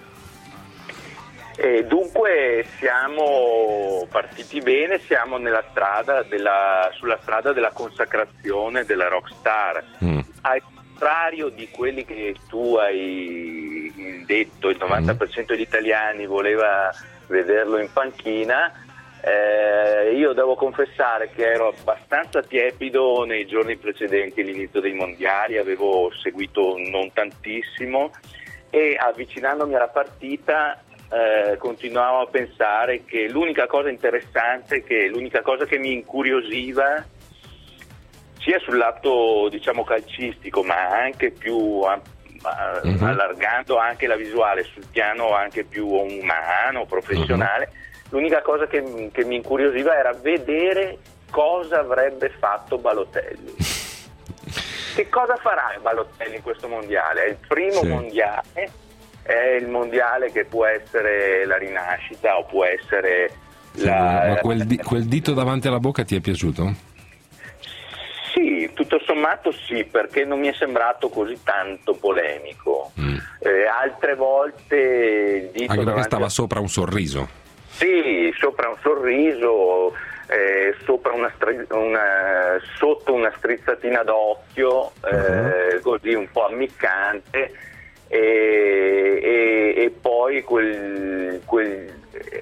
E dunque siamo partiti bene, siamo nella strada della, sulla strada della consacrazione della rockstar. Mm. Al contrario di quelli che tu hai detto, il novanta per cento degli italiani voleva vederlo in panchina. Eh, io devo confessare che ero abbastanza tiepido nei giorni precedenti all'inizio dei mondiali, avevo seguito non tantissimo e avvicinandomi alla partita eh, continuavo a pensare che l'unica cosa interessante, che l'unica cosa che mi incuriosiva sia sul lato diciamo calcistico ma anche più a, a, mm-hmm. allargando anche la visuale sul piano anche più umano, professionale, mm-hmm. L'unica cosa che, che mi incuriosiva era vedere cosa avrebbe fatto Balotelli. Che cosa farà Balotelli in questo mondiale? È il primo sì. mondiale, è il mondiale che può essere la rinascita o può essere sì, la... Ma quel, di, quel dito davanti alla bocca ti è piaciuto? Sì, tutto sommato sì, perché non mi è sembrato così tanto polemico. Mm. Eh, altre volte il dito anche perché stava a... sopra un sorriso. Sì, sopra un sorriso, eh, sopra una stri- una, sotto una strizzatina d'occhio, eh, uh-huh. così un po' ammiccante, e, e, e poi quel, quel,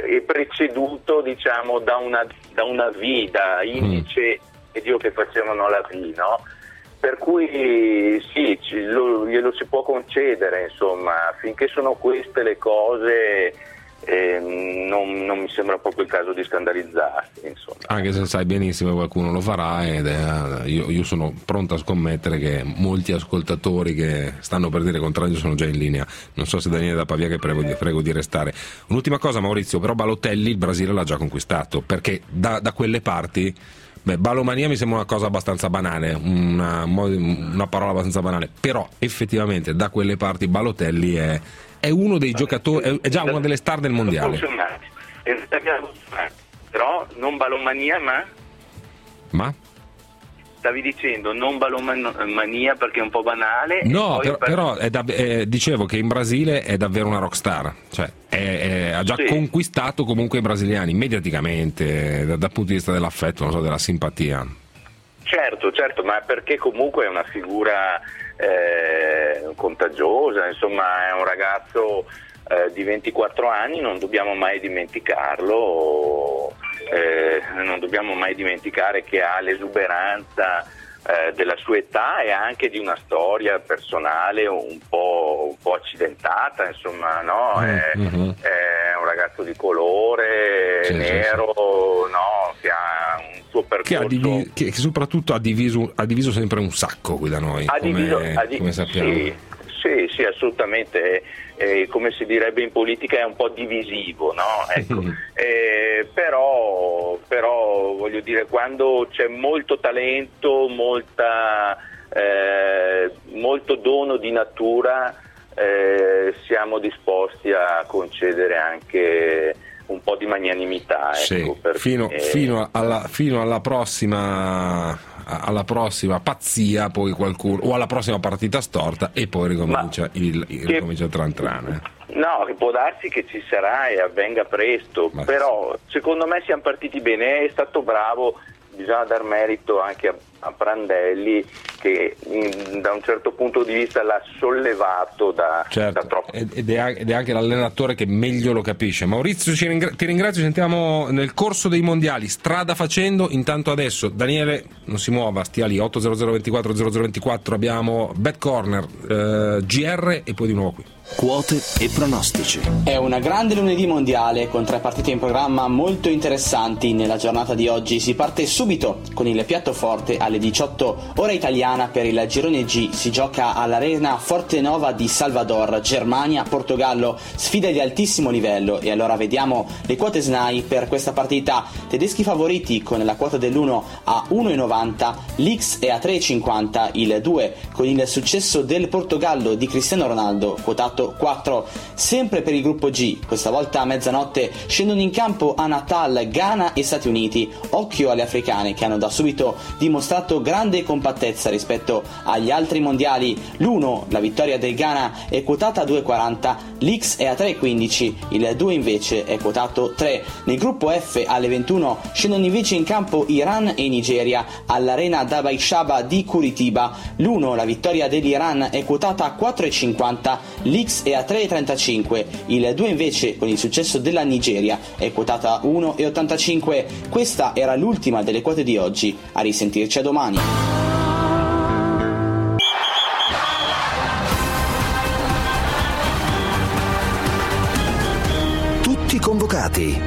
è preceduto, diciamo, da una, da una V, da indice e Dio che facevano la V, no? Per cui sì, ci, lo, glielo si può concedere, insomma, finché sono queste le cose. Eh, non, non mi sembra proprio il caso di scandalizzarsi, insomma. Anche se sai benissimo che qualcuno lo farà, ed è, io, io sono pronto a scommettere che molti ascoltatori che stanno per dire contrario sono già in linea. Non so se Daniele da Pavia, che prego, prego di restare. Un'ultima cosa, Maurizio, però Balotelli il Brasile l'ha già conquistato, perché da, da quelle parti, beh, balomania mi sembra una cosa abbastanza banale, una, una parola abbastanza banale, però effettivamente da quelle parti Balotelli è è uno dei giocatori, è già una delle star del mondiale. Però non balomania, ma? Ma? Stavi dicendo non balomania perché è un po' banale? No, poi però, per... però è da, è, dicevo che in Brasile è davvero una rockstar, cioè è, è, ha già sì. conquistato comunque i brasiliani mediaticamente, da, dal punto di vista dell'affetto, non so, della simpatia. Certo, certo, ma perché comunque è una figura eh, contagiosa, insomma è un ragazzo eh, di ventiquattro anni, non dobbiamo mai dimenticarlo, eh, non dobbiamo mai dimenticare che ha l'esuberanza eh, della sua età e anche di una storia personale un po', un po' accidentata, insomma, no? È, mm-hmm. è un ragazzo di colore, sì, nero, sì, sì. no? Che ha un suo percorso. Che, ha divi- che, che soprattutto ha diviso, ha diviso sempre un sacco qui da noi, ha come, diviso, ha di- come sappiamo. Sì, sì, sì, assolutamente. Eh, come si direbbe in politica, è un po' divisivo, no? Ecco. eh, però, però voglio dire, quando c'è molto talento, molta, eh, molto dono di natura, eh, siamo disposti a concedere anche un po' di magnanimità, ecco, sì, perché... fino, fino, alla, fino alla prossima alla prossima pazzia, poi qualcuno, o alla prossima partita storta, e poi ricomincia Ma il, il, che... ricomincia il tran tran. No, che può darsi che ci sarà e avvenga presto, Ma però sì. secondo me siamo partiti bene, è stato bravo, bisogna dar merito anche a, a Prandelli che in, da un certo punto di vista l'ha sollevato da, certo. da troppo. Ed è, ed è anche l'allenatore che meglio lo capisce. Maurizio, ci ringra- ti ringrazio, sentiamo nel corso dei mondiali, strada facendo. Intanto adesso Daniele non si muova, stia lì, otto zero zero ventiquattro zero zero ventiquattro, abbiamo Bet Corner, eh, G R e poi di nuovo qui. Quote e pronostici. È una grande lunedì mondiale con tre partite in programma molto interessanti. Nella giornata di oggi si parte subito con il piatto forte alle diciotto ora italiana per il girone G. Si gioca all'Arena Fortenova di Salvador, Germania, Portogallo, sfida di altissimo livello. E allora vediamo le quote S N A I per questa partita. Tedeschi favoriti con la quota dell'uno a uno virgola novanta, l'X è a tre virgola cinquanta, il due con il successo del Portogallo di Cristiano Ronaldo quotato quattro. Sempre per il gruppo G, questa volta a mezzanotte scendono in campo a Natal Ghana e Stati Uniti. Occhio alle africane che hanno da subito dimostrato grande compattezza rispetto agli altri mondiali. L'uno, la vittoria del Ghana, è quotata a due virgola quaranta, l'X è a tre virgola quindici, il due invece è quotato tre. Nel gruppo F alle ventuno scendono invece in campo Iran e Nigeria all'Arena Dabai Shaba di Curitiba. L'uno, la vittoria dell'Iran, è quotata a quattro virgola cinquanta, l'X è a tre virgola trentacinque, il due invece con il successo della Nigeria è quotata a uno virgola ottantacinque. Questa era l'ultima delle quote di oggi, a risentirci a domani. Tutti convocati.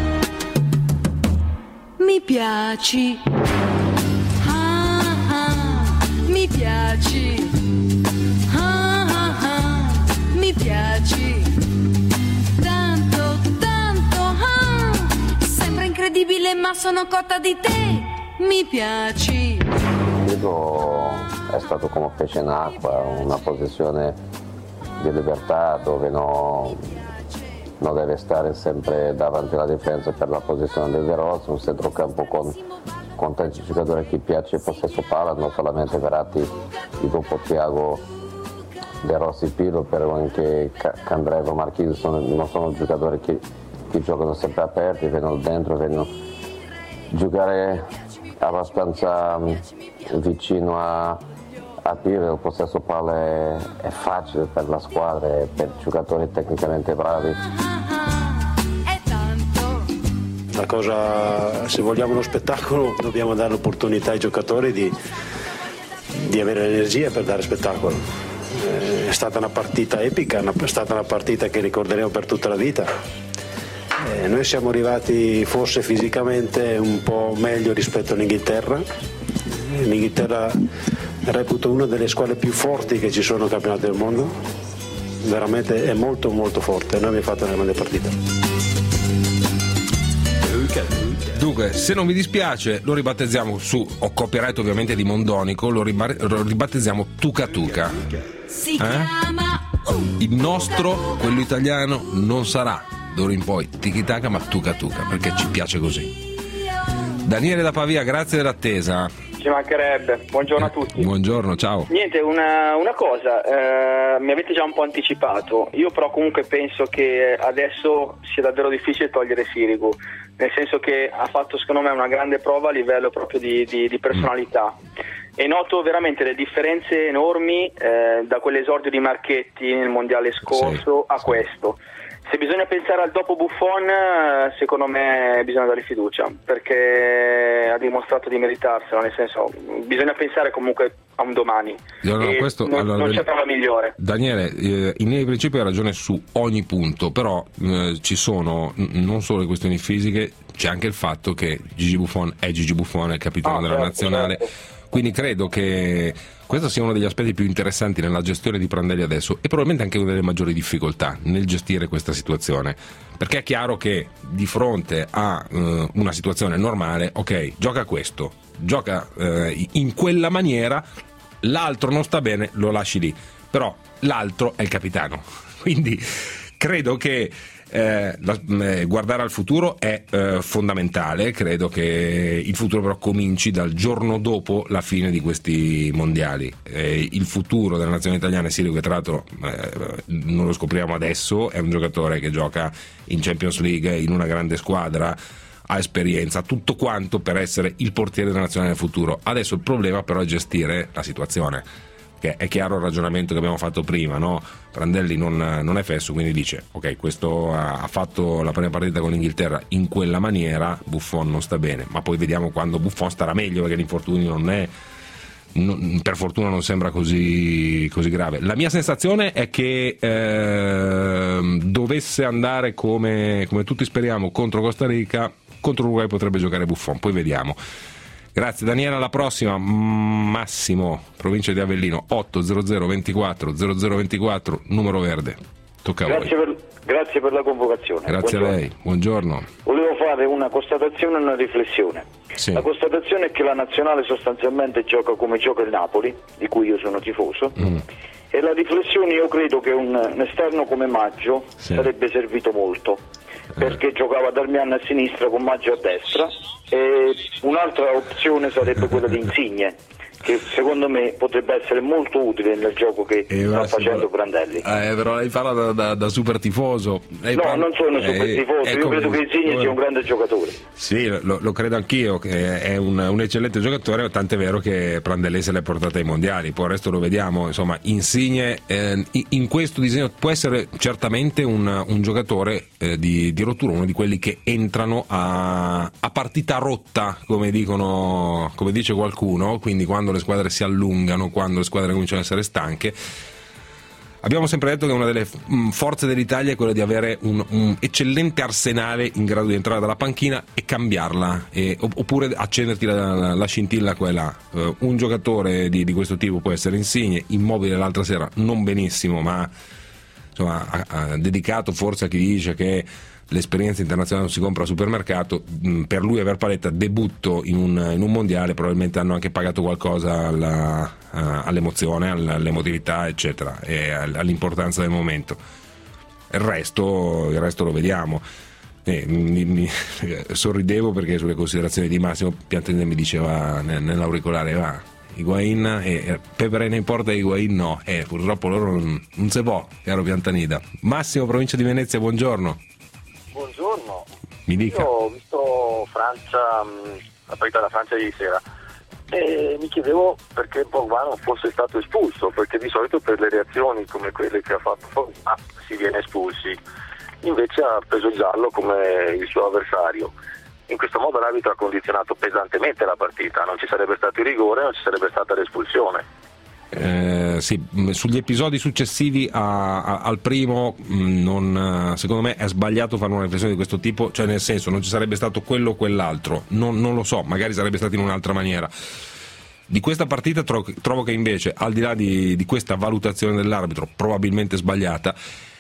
Mi piaci, ah, ah, mi piaci, ah, ah, ah, mi piaci, tanto, tanto, ah, sembra incredibile ma sono cotta di te, mi piaci. Credo è stato come pesce in acqua, una posizione di libertà dove no, non deve stare sempre davanti alla difesa per la posizione del De Rossi, un centrocampo con, con tanti giocatori che piace il possesso palla, non solamente Verratti, il dopo Thiago, De Rossi, Pirlo, però anche Candreva, Marchisio, sono, non sono giocatori che, che giocano sempre aperti, vengono dentro, vengono giocare abbastanza vicino a, a Pirlo, il possesso palla è, è facile per la squadra e per giocatori tecnicamente bravi. È tanto, la cosa, se vogliamo uno spettacolo dobbiamo dare l'opportunità ai giocatori di, di avere l'energia per dare spettacolo. È stata una partita epica, è stata una partita che ricorderemo per tutta la vita. Eh, noi siamo arrivati forse fisicamente un po' meglio rispetto all'Inghilterra. L'Inghilterra reputo una delle squadre più forti che ci sono nel campionato del mondo, veramente è molto molto forte, noi abbiamo fatto una grande partita. Dunque, se non vi dispiace, lo ribattezziamo su, ho copyright ovviamente di Mondonico, lo, ribar- lo ribattezziamo Tuca Tuca. Si Eh? chiama Il nostro, quello italiano, non sarà d'ora in poi Tiki Taka ma Tuca Tuca, perché ci piace così. Daniele da Pavia, grazie dell'attesa. Ci mancherebbe, buongiorno a tutti. Buongiorno, ciao. Niente, una, una cosa, eh, mi avete già un po' anticipato, io però comunque penso che adesso sia davvero difficile togliere Sirigu, nel senso che ha fatto secondo me una grande prova a livello proprio di, di, di personalità. E noto veramente le differenze enormi eh, da quell'esordio di Marchetti nel mondiale scorso sì, a questo. Se bisogna pensare al dopo Buffon, secondo me bisogna dare fiducia, perché ha dimostrato di meritarselo, nel senso, bisogna pensare comunque a un domani. No, no, e questo, non, allora, non c'è prova migliore. Daniele, eh, in linea di principio hai ragione su ogni punto, però eh, ci sono n- non solo le questioni fisiche, c'è anche il fatto che Gigi Buffon è Gigi Buffon, è il capitano ah, della certo, nazionale. Certo. Quindi credo che questo sia uno degli aspetti più interessanti nella gestione di Prandelli adesso e probabilmente anche una delle maggiori difficoltà nel gestire questa situazione, perché è chiaro che di fronte a uh, una situazione normale, ok, gioca questo, gioca uh, in quella maniera, l'altro non sta bene, lo lasci lì, però l'altro è il capitano, quindi credo che Eh, la, eh, guardare al futuro è eh, fondamentale. Credo che il futuro però cominci dal giorno dopo la fine di questi mondiali. Eh, il futuro della nazione italiana è Sirigu, che tra l'altro eh, non lo scopriamo adesso, è un giocatore che gioca in Champions League in una grande squadra, ha esperienza, tutto quanto per essere il portiere della nazionale del futuro. Adesso il problema però è gestire la situazione, che è chiaro il ragionamento che abbiamo fatto prima, no? Prandelli non, non è fesso, quindi dice ok, questo ha, ha fatto la prima partita con l'Inghilterra in quella maniera, Buffon non sta bene, ma poi vediamo quando Buffon starà meglio, perché l'infortunio non è, non, per fortuna non sembra così, così grave. La mia sensazione è che eh, dovesse andare come, come tutti speriamo contro Costa Rica, contro l'Uruguay potrebbe giocare Buffon, poi vediamo. Grazie Daniela, alla prossima. Massimo, provincia di Avellino, otto zero zero ventiquattro zero zero ventiquattro, numero verde. Tocca a grazie voi. Per, grazie per la convocazione. Grazie buongiorno. a lei, buongiorno. Volevo fare una constatazione e una riflessione. Sì. La constatazione è che la nazionale sostanzialmente gioca come gioca il Napoli, di cui io sono tifoso, mm. e la riflessione, io credo che un, un esterno come Maggio sì. sarebbe servito molto, perché eh. giocava Darmian a sinistra con Maggio a destra, e un'altra opzione sarebbe quella di Insigne, che secondo me potrebbe essere molto utile nel gioco che eh, sta facendo Prandelli. Eh, però lei parla da, da, da super tifoso. Lei no, parla... non sono super eh, tifoso, io come... credo che Insigne sia un grande giocatore. Sì, lo, lo credo anch'io, che è un, un eccellente giocatore, tant'è vero che Prandelli se l'è portata ai mondiali, poi il resto lo vediamo. Insomma, Insigne eh, in questo disegno può essere certamente un, un giocatore eh, di, di rottura, uno di quelli che entrano a, a partita rotta, come dicono, come dice qualcuno, quindi quando le squadre si allungano, quando le squadre cominciano ad essere stanche. Abbiamo sempre detto che una delle forze dell'Italia è quella di avere un, un eccellente arsenale in grado di entrare dalla panchina e cambiarla, e, oppure accenderti la, la, la scintilla quella. Uh, un giocatore di, di questo tipo può essere Insigne, Immobile l'altra sera non benissimo, ma insomma ha, ha dedicato forse a chi dice che l'esperienza internazionale non si compra al supermercato. Per lui e per Paletta debutto in un, in un mondiale, probabilmente hanno anche pagato qualcosa alla, uh, all'emozione, all'emotività eccetera, e all'importanza del momento. Il resto, il resto lo vediamo. Eh, mi, mi, sorridevo perché sulle considerazioni di Massimo Piantini mi diceva nell'auricolare va Higuain, eh, Peperena in porta e Higuain no, eh, purtroppo loro non, non si può, caro Piantanida. Massimo, provincia di Venezia, buongiorno. Buongiorno, mi dica. Io ho visto Francia, la partita della Francia ieri sera, e mi chiedevo perché Pogba non fosse stato espulso, perché di solito per le reazioni come quelle che ha fatto Pogba si viene espulsi, invece ha preso il giallo come il suo avversario. In questo modo l'arbitro ha condizionato pesantemente la partita, non ci sarebbe stato il rigore, non ci sarebbe stata l'espulsione. Eh, sì, sugli episodi successivi a, a, al primo non, secondo me è sbagliato fare una riflessione di questo tipo, cioè nel senso non ci sarebbe stato quello o quell'altro, non, non lo so, magari sarebbe stato in un'altra maniera. Di questa partita trovo, trovo che invece, al di là di, di questa valutazione dell'arbitro probabilmente sbagliata,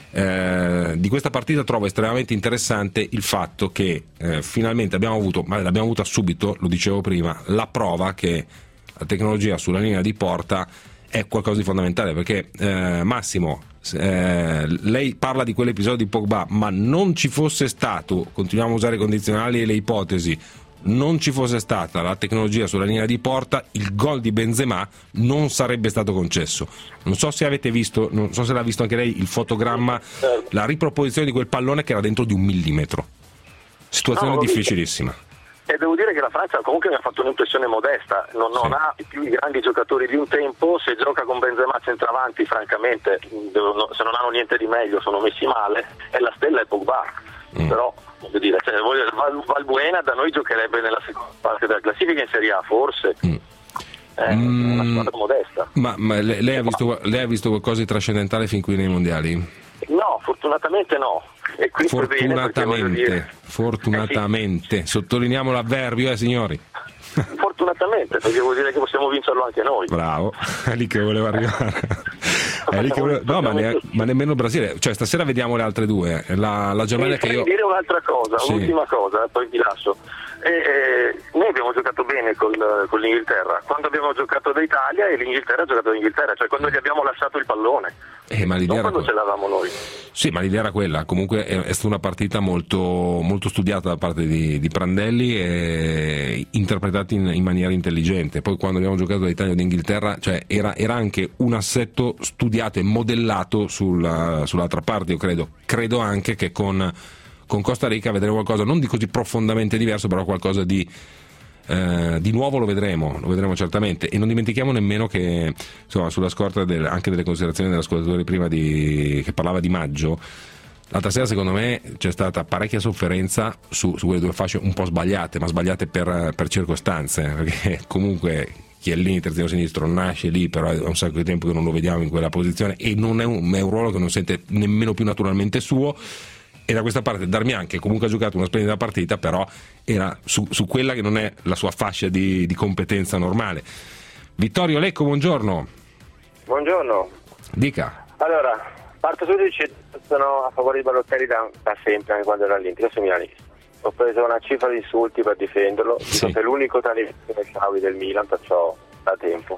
eh, di questa partita trovo estremamente interessante il fatto che eh, finalmente abbiamo avuto, ma l'abbiamo avuta subito, lo dicevo prima, la prova che la tecnologia sulla linea di porta è qualcosa di fondamentale, perché eh, Massimo, eh, lei parla di quell'episodio di Pogba, ma non ci fosse stato, continuiamo a usare i condizionali e le ipotesi, non ci fosse stata la tecnologia sulla linea di porta, il gol di Benzema non sarebbe stato concesso. Non so se avete visto, non so se l'ha visto anche lei, il fotogramma, la riproposizione di quel pallone che era dentro di un millimetro. Situazione no, difficilissima. E devo dire che la Francia comunque mi ha fatto un'impressione modesta, non, non sì. ha più i grandi giocatori di un tempo, se gioca con Benzema centravanti francamente devono, se non hanno niente di meglio sono messi male, e la stella è Pogba, mm. però voglio dire, cioè, Val, Valbuena da noi giocherebbe nella seconda parte della classifica in Serie A forse, mm. è mm. una squadra modesta. Ma, ma lei, lei, ha visto, lei ha visto qualcosa di trascendentale fin qui nei mondiali? No, fortunatamente no. E fortunatamente, dire... fortunatamente, eh sì. Sottolineiamo l'avverbio, eh signori. Fortunatamente, perché vuol dire che possiamo vincerlo anche noi. Bravo, è lì che volevo arrivare. È lì che volevo... No, ma, ne... ma nemmeno il Brasile. Cioè, stasera vediamo le altre due. La, la Germania che io. Devo dire un'altra cosa, sì. un'ultima cosa, poi vi lascio. E, eh, noi abbiamo giocato bene col, con l'Inghilterra quando abbiamo giocato d'Italia e l'Inghilterra ha giocato d'Inghilterra, cioè quando gli abbiamo lasciato il pallone, eh, ma non quando que... ce l'avamo noi. Sì, ma l'idea era quella. Comunque è, è stata una partita molto, molto studiata da parte di, di Prandelli e interpretata in, in maniera intelligente. Poi quando abbiamo giocato d'Italia e d'Inghilterra, cioè era, era anche un assetto studiato e modellato sulla, sull'altra parte. Io credo credo anche che con con Costa Rica vedremo qualcosa non di così profondamente diverso, però qualcosa di, eh, di nuovo lo vedremo, lo vedremo certamente. E non dimentichiamo nemmeno che, insomma, sulla scorta del, anche delle considerazioni dell'ascoltatore prima di, che parlava di Maggio, l'altra sera secondo me c'è stata parecchia sofferenza su, su quelle due fasce un po' sbagliate, ma sbagliate per, per circostanze, perché comunque Chiellini terzino sinistro nasce lì, però è un sacco di tempo che non lo vediamo in quella posizione e non è un, è un ruolo che non sente nemmeno più naturalmente suo. E da questa parte Darmian, che comunque ha giocato una splendida partita, però era su, su quella che non è la sua fascia di, di competenza normale. Vittorio Lecco, buongiorno. Buongiorno. Dica. Allora, parto subito dicendo che sono a favore di Balotelli da, da sempre, anche quando ero all'Inter, io sono milanista. Ho preso una cifra di insulti per difenderlo, sì. Dico che è l'unico talento del Xavi del Milan, perciò da tempo.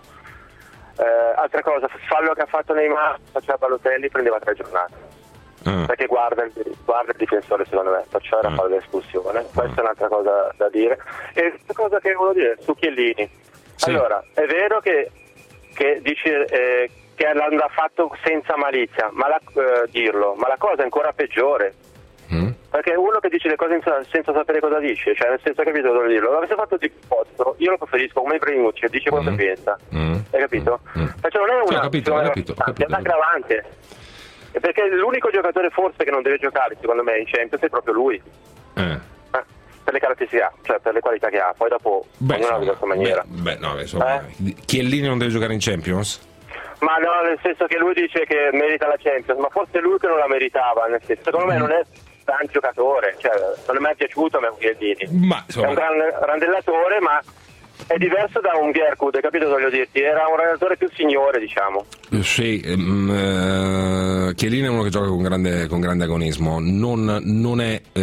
Eh, altra cosa, fallo che ha fatto Neymar, faceva Balotelli, prendeva tre giornate. Uh. Perché guarda il, guarda il difensore, secondo me, perciò era uh. fare l'espulsione. Uh. Questa è un'altra cosa da dire. E una cosa che volevo dire su Chiellini, sì. Allora, è vero che, che dice eh, che l'hanno fatto senza malizia, ma la, eh, dirlo, ma la cosa è ancora peggiore. Mm. Perché uno che dice le cose senza, senza sapere cosa dice, cioè nel senso, capito dove dirlo, l'avesse fatto di posto, io lo preferisco come Ibrahimovic, che dice quello mm. che pensa, mm. hai capito? Mm. Perciò non è una, sì, ho capito, ho capito, ho capito. È un aggravante. Perché l'unico giocatore forse che non deve giocare, secondo me, in Champions è proprio lui. Eh. Eh, per le caratteristiche, cioè per le qualità che ha. Poi dopo beh, ognuno in questa maniera. Beh, beh, no, insomma, eh? Chiellini non deve giocare in Champions? Ma no, nel senso che lui dice che merita la Champions, ma forse lui che non la meritava, nel senso, secondo mm. me non è un giocatore, cioè non mi è piaciuto a me Chiellini. Ma, insomma... È un gran randellatore, ma è diverso da un Gerkud, capito cosa voglio dirti? Era un allenatore più signore, diciamo. Sì, um, uh, Chiellini è uno che gioca con grande, con grande agonismo. Non, non è, uh,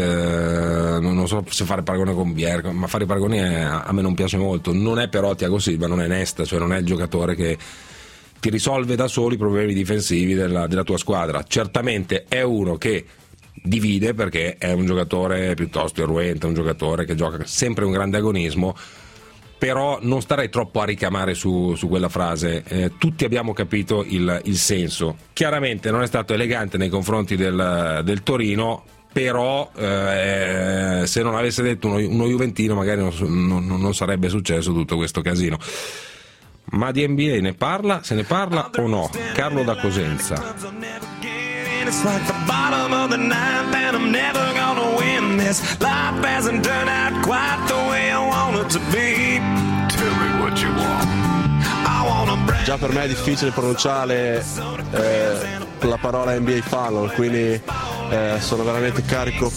non so se fare paragone con Bierko, ma fare paragoni è, a me non piace molto. Non è però Thiago Silva, non è Nesta, cioè non è il giocatore che ti risolve da solo i problemi difensivi della, della tua squadra. Certamente è uno che divide, perché è un giocatore piuttosto irruente, un giocatore che gioca sempre un grande agonismo. Però non starei troppo a ricamare su, su quella frase. Eh, tutti abbiamo capito il, il senso. Chiaramente non è stato elegante nei confronti del, del Torino, però eh, se non avesse detto uno, uno juventino magari non, non, non sarebbe successo tutto questo casino. Ma di N B A ne parla? Se ne parla o no? Carlo da Cosenza. It's like the bottom of the ninth and I'm never gonna win this. this. Life hasn't turned out quite the way I want it to be. Tell me what you want. I wanna break. Già per me è difficile pronunciare eh, la parola N B A Final, quindi eh, sono veramente carico.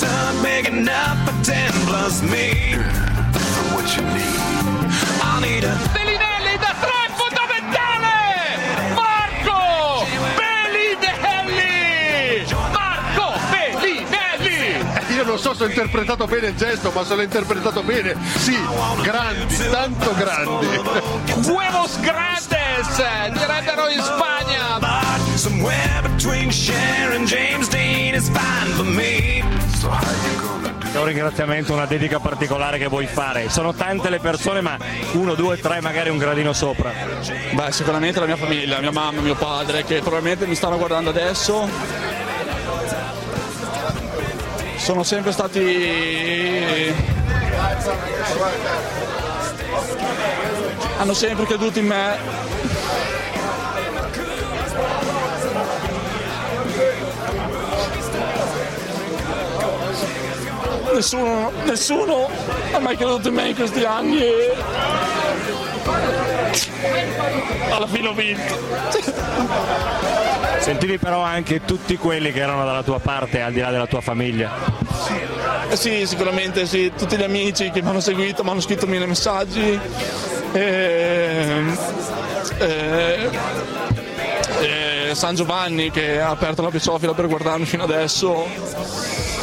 Bellinelli da tre, fondamentale! Marco Bellinelli! Marco Bellinelli! Io non so se ho interpretato bene il gesto, ma se l'ho interpretato bene, sì, grandi, tanto grandi. Huevos grandes, direbbero in Spagna. Somewhere between Cher and James Dean is fine for me. So how you gonna do? Un ringraziamento, una dedica particolare che vuoi fare? Sono tante le persone, ma uno, due, tre, magari un gradino sopra. Beh, sicuramente la mia famiglia, mia mamma, mio padre, che probabilmente mi stanno guardando adesso. Sono sempre stati... hanno sempre creduto in me. Nessuno, nessuno ha mai creduto in me in questi anni e alla fine ho vinto. Sentivi però anche tutti quelli che erano dalla tua parte, al di là della tua famiglia? Eh sì, sicuramente sì, tutti gli amici che mi hanno seguito, mi hanno scritto mille messaggi. E, e, e San Giovanni che ha aperto la Picciofila per guardarmi fino adesso.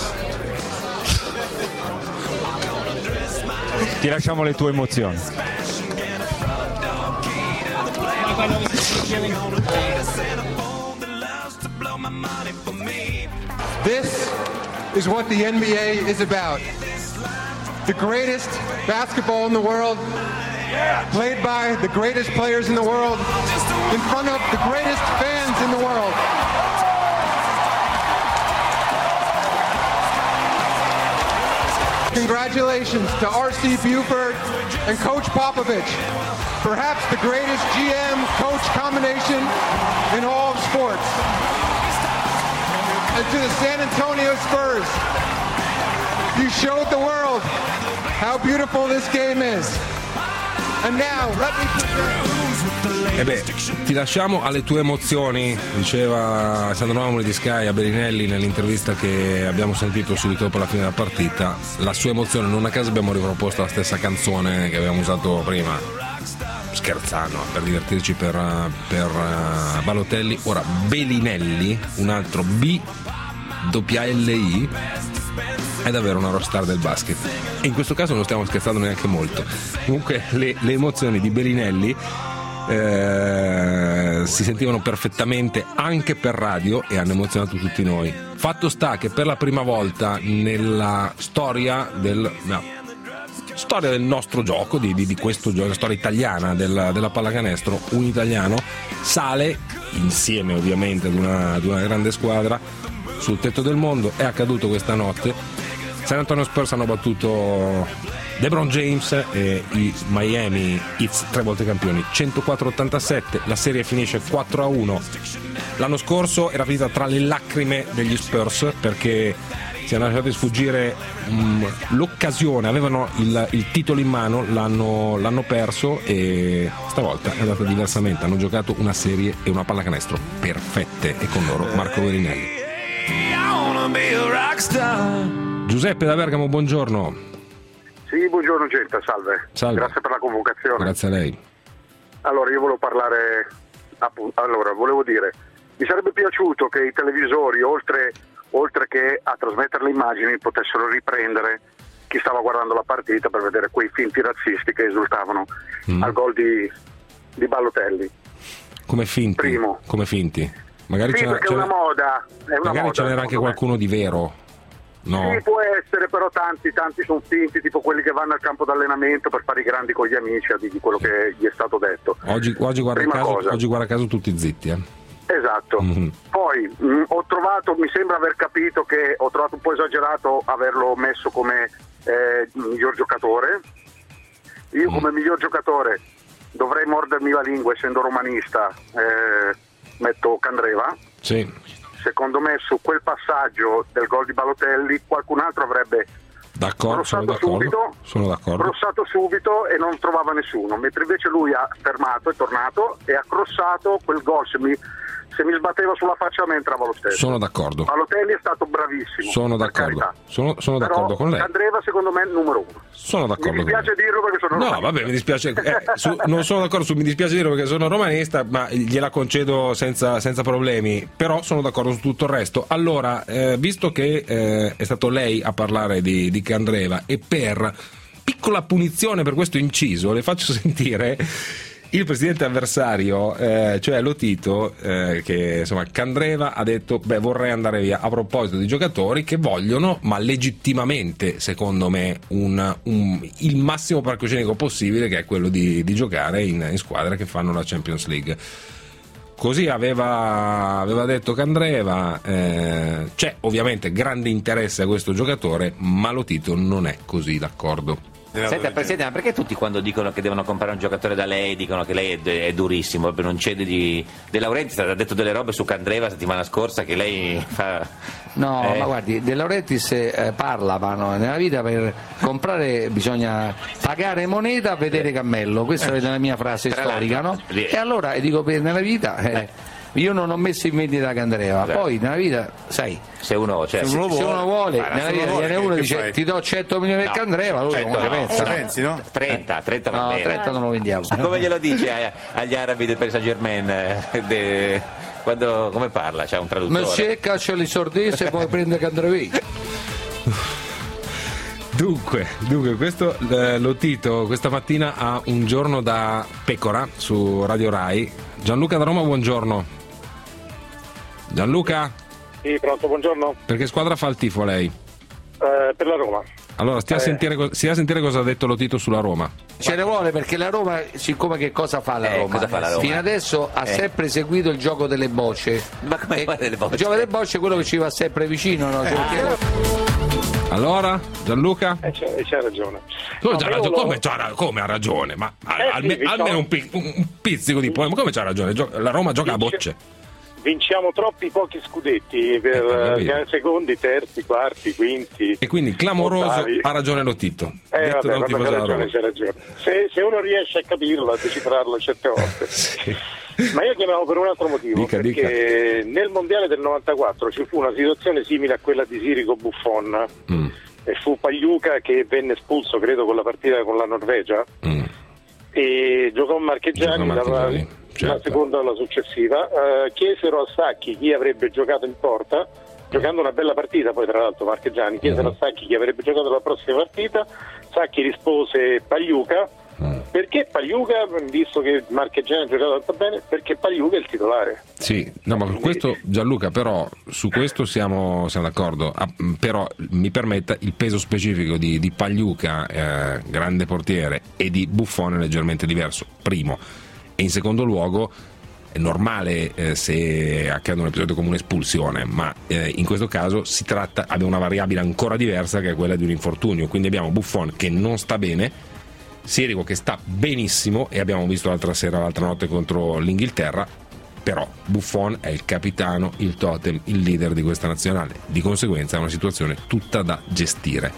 Ti lasciamo le tue emozioni. This is what the N B A is about. The greatest basketball in the world, played by the greatest players in the world, in front of the greatest fans in the world. Congratulations to R C Buford and Coach Popovich, perhaps the greatest G M-coach combination in all of sports. And to the San Antonio Spurs, you showed the world how beautiful this game is. And now, let me present... E beh, ti lasciamo alle tue emozioni, diceva Alessandro Mamoli di Sky a Bellinelli nell'intervista che abbiamo sentito subito dopo la fine della partita. La sua emozione, non a caso abbiamo riproposto la stessa canzone che abbiamo usato prima, scherzando, per divertirci per, per uh, Balotelli. Ora Bellinelli, un altro B L L I, è davvero una rockstar del basket, e in questo caso non stiamo scherzando neanche molto. Comunque le, le emozioni di Bellinelli Eh, si sentivano perfettamente anche per radio e hanno emozionato tutti noi. Fatto sta che per la prima volta nella storia del no, storia del nostro gioco, di, di, di questo gioco, la storia italiana della, della pallacanestro, un italiano sale insieme ovviamente ad una, ad una grande squadra sul tetto del mondo. È accaduto questa notte. San Antonio Spurs hanno battuto LeBron James e i Miami Heat, tre volte campioni, centoquattro a ottantasette. La serie finisce quattro a uno. L'anno scorso era finita tra le lacrime degli Spurs perché si erano lasciati sfuggire um, l'occasione, avevano il, il titolo in mano, l'hanno, l'hanno perso, e stavolta è andata diversamente. Hanno giocato una serie e una pallacanestro perfette, e con loro Marco Bellinelli. Giuseppe da Bergamo, buongiorno. Sì, buongiorno gente, salve. Salve. Grazie per la convocazione. Grazie a lei. Allora, io volevo parlare, allora, volevo dire, mi sarebbe piaciuto che i televisori, oltre, oltre che a trasmettere le immagini, potessero riprendere chi stava guardando la partita per vedere quei finti razzisti che esultavano mm. al gol di, di Balotelli. Come finti? Primo. Come finti? Magari sì, c'era, perché c'era, è una moda. È una magari moda, ce n'era anche qualcuno di vero. No. Sì, può essere, però tanti, tanti sono finti, tipo quelli che vanno al campo d'allenamento per fare i grandi con gli amici, di quello che gli è stato detto. Oggi, oggi, guarda, caso, oggi guarda caso tutti zitti, eh. Esatto. Mm-hmm. Poi mh, ho trovato, mi sembra aver capito che ho trovato un po' esagerato averlo messo come eh, miglior giocatore. Io mm. come miglior giocatore dovrei mordermi la lingua, essendo romanista, eh, metto Candreva. Sì. secondo me su quel passaggio del gol di Balotelli qualcun altro avrebbe D'accordo, sono crossato d'accordo, subito, sono d'accordo. crossato subito e non trovava nessuno, mentre invece lui ha fermato, è tornato e ha crossato quel gol. Se mi, se mi sbatteva sulla faccia mi entrava lo stesso. Sono d'accordo. Balotelli è stato bravissimo. Sono d'accordo. Sono, sono Però d'accordo con lei. Candreva secondo me è il numero uno. Sono d'accordo. Mi dispiace dirlo perché sono No, romanista. vabbè, mi dispiace. eh, su, non sono d'accordo su mi dispiace dirlo perché sono romanista, ma gliela concedo senza, senza problemi. Però sono d'accordo su tutto il resto. Allora, eh, visto che eh, è stato lei a parlare di, di Candreva, e per piccola punizione per questo inciso, le faccio sentire il presidente avversario, eh, cioè Lotito, eh, che insomma Candreva ha detto beh vorrei andare via, a proposito di giocatori che vogliono, ma legittimamente secondo me, un, un, il massimo palcoscenico possibile, che è quello di, di giocare in, in squadre che fanno la Champions League. Così aveva, aveva detto Candreva, eh, c'è ovviamente grande interesse a questo giocatore, ma Lotito non è così d'accordo. Senta Presidente, ma perché tutti quando dicono che devono comprare un giocatore da lei dicono che lei è, è durissimo, proprio non cede di De Laurentiis? Ha detto delle robe su Candreva la settimana scorsa che lei fa... No, eh. ma guardi, De Laurentiis eh, parla, ma no, nella vita per comprare bisogna pagare moneta, vedere cammello, questa è la mia frase Tra storica, no? l'altro, E allora e dico per nella vita eh, io non ho messo in vendita Candreva, Esatto. Poi nella vita, sai, se uno, cioè, se uno vuole, se uno vuole ma nella se vita uno vuole, viene uno e che dice fai? ti do cento milioni per No, Candreva, lui cento come no, pensa? no. Pensi, no? trenta, trenta va No, bene. trenta non lo vendiamo. Come glielo dice a- agli arabi del Paris Saint Germain? De, quando, come parla? C'è un traduttore? Monsieur caccia le sordesse e poi prende Candreva. Dunque, dunque questo eh, Lotito questa mattina ha un giorno da pecora su Radio Rai. Gianluca da Roma, buongiorno. Gianluca? Sì, pronto, buongiorno. Per che squadra fa il tifo lei? Eh, per la Roma. Allora, stia, Eh. a sentire, co- stia a sentire cosa ha detto Lotito sulla Roma. Ce ne vuole perché la Roma, siccome che cosa fa la Eh, Roma? cosa fa la Roma? Fino adesso ha Eh. sempre seguito il gioco delle bocce. Ma come fa delle bocce? Il gioco delle bocce è quello che ci va sempre vicino, no? Cioè, perché- Allora, Gianluca? Eh, c'è, c'ha ragione. Come, No, c'ha io ragione? volevo- come, c'ha ra- come ha ragione? Ma a- Eh, sì, alme- diciamo- almeno un, pi- un- un pizzico di poema. Come c'ha ragione? Gio- La Roma gioca a Dice- bocce. Vinciamo troppi pochi scudetti per Eh, eh, capito. secondi, terzi, quarti, quinti. E quindi clamoroso, ottavi. ha ragione Lotito. Eh, Detto vabbè, da un vabbè, tifoso c'ha della ragione, Roma. c'ha ragione. Se, se uno riesce a capirlo, a decifrarlo certe volte. Sì. Ma io chiamavo per un altro motivo, Dica, perché nel mondiale del novantaquattro ci fu una situazione simile a quella di Sirico Buffon, Mm, e fu Pagliuca che venne espulso, credo, con la partita con la Norvegia, mm. e giocò Marchegiani, Giocò Marchegiani, la, certo. la seconda o la successiva. Eh, chiesero a Sacchi chi avrebbe giocato in porta, giocando una bella partita poi tra l'altro Marchegiani, chiesero Mm. a Sacchi chi avrebbe giocato la prossima partita. Sacchi rispose Pagliuca. Mm. Perché Pagliuca, visto che Marchegiani ha giocato tanto bene? Perché Pagliuca è il titolare. Sì, no, ma questo Gianluca, però su questo siamo, siamo d'accordo. Ah, mh, però mi permetta, il peso specifico di, di Pagliuca, eh, grande portiere, e di Buffon è leggermente diverso. Primo, e in secondo luogo è normale eh, se accade un episodio come un'espulsione, ma eh, in questo caso si tratta, abbiamo una variabile ancora diversa che è quella di un infortunio. Quindi abbiamo Buffon che non sta bene, Sirico che sta benissimo, e abbiamo visto l'altra sera, l'altra notte contro l'Inghilterra, però Buffon è il capitano, il totem, il leader di questa nazionale, di conseguenza è una situazione tutta da gestire.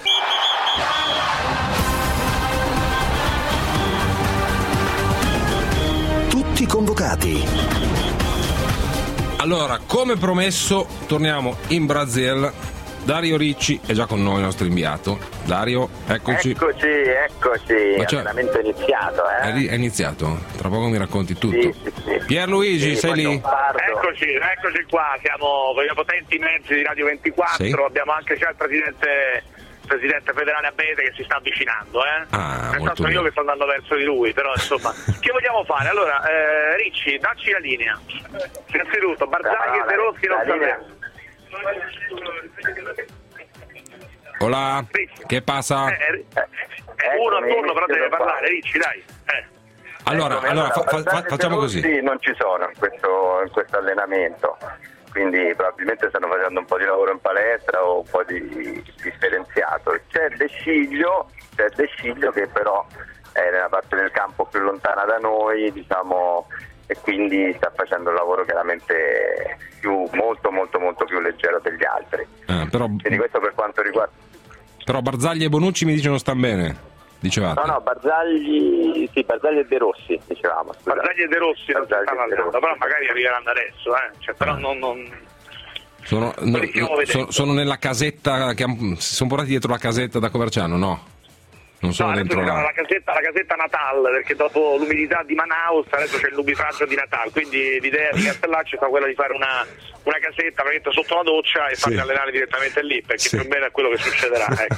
Tutti convocati. Allora, come promesso, torniamo in Brasil. Dario Ricci è già con noi, il nostro inviato. Dario, eccoci. Eccoci, eccoci, Ma c'è- allenamento iniziato, È, eh? ri- è iniziato? Tra poco mi racconti tutto. Sì, sì, sì. Pierluigi, Sì, sei poi lì? non parlo. Eccoci, eccoci qua, siamo con i potenti mezzi di Radio ventiquattro, Sì. abbiamo anche già il presidente, presidente federale Abete che si sta avvicinando, eh? Ah, Nel molto senso io bene. che sto andando verso di lui, però insomma, che vogliamo fare? Allora, eh, Ricci, dacci la linea. Innanzitutto, Barzagli e De Rossi non la linea. sappiamo. Hola, che passa? Eh, eh, eh, uno a Eccomi, turno però deve io da qua. parlare, Ricci, dai. Eh. Allora, Eccomi, allora, fa- fa- Barzagli e facciamo De così. Rossi non ci sono in questo, in questo allenamento, quindi probabilmente stanno facendo un po' di lavoro in palestra o un po' di differenziato. C'è De Sciglio, c'è De Sciglio che però è nella parte del campo più lontana da noi, diciamo e quindi sta facendo un lavoro chiaramente più, molto molto molto più leggero degli altri. Ah, però, quindi questo per quanto riguarda però Barzagli e Bonucci mi dicono stanno bene, dicevate. no no Barzagli sì Barzagli e De Rossi dicevamo scusate. Barzagli e De Rossi non Barzagli stanno andando, però magari arriveranno adesso, eh. Cioè, però non, non... Sono, no, sono, sono nella casetta, che han- si sono portati dietro la casetta da Coverciano, no? Non sono No, dentro adesso la... la casetta, la casetta Natal, perché dopo l'umidità di Manaus adesso c'è il nubifragio di Natal, quindi l'idea di Castellaccio è stata quella di fare una, una casetta veramente sotto la doccia e Sì. farli allenare direttamente lì, perché Sì. più o meno è quello che succederà. Ecco.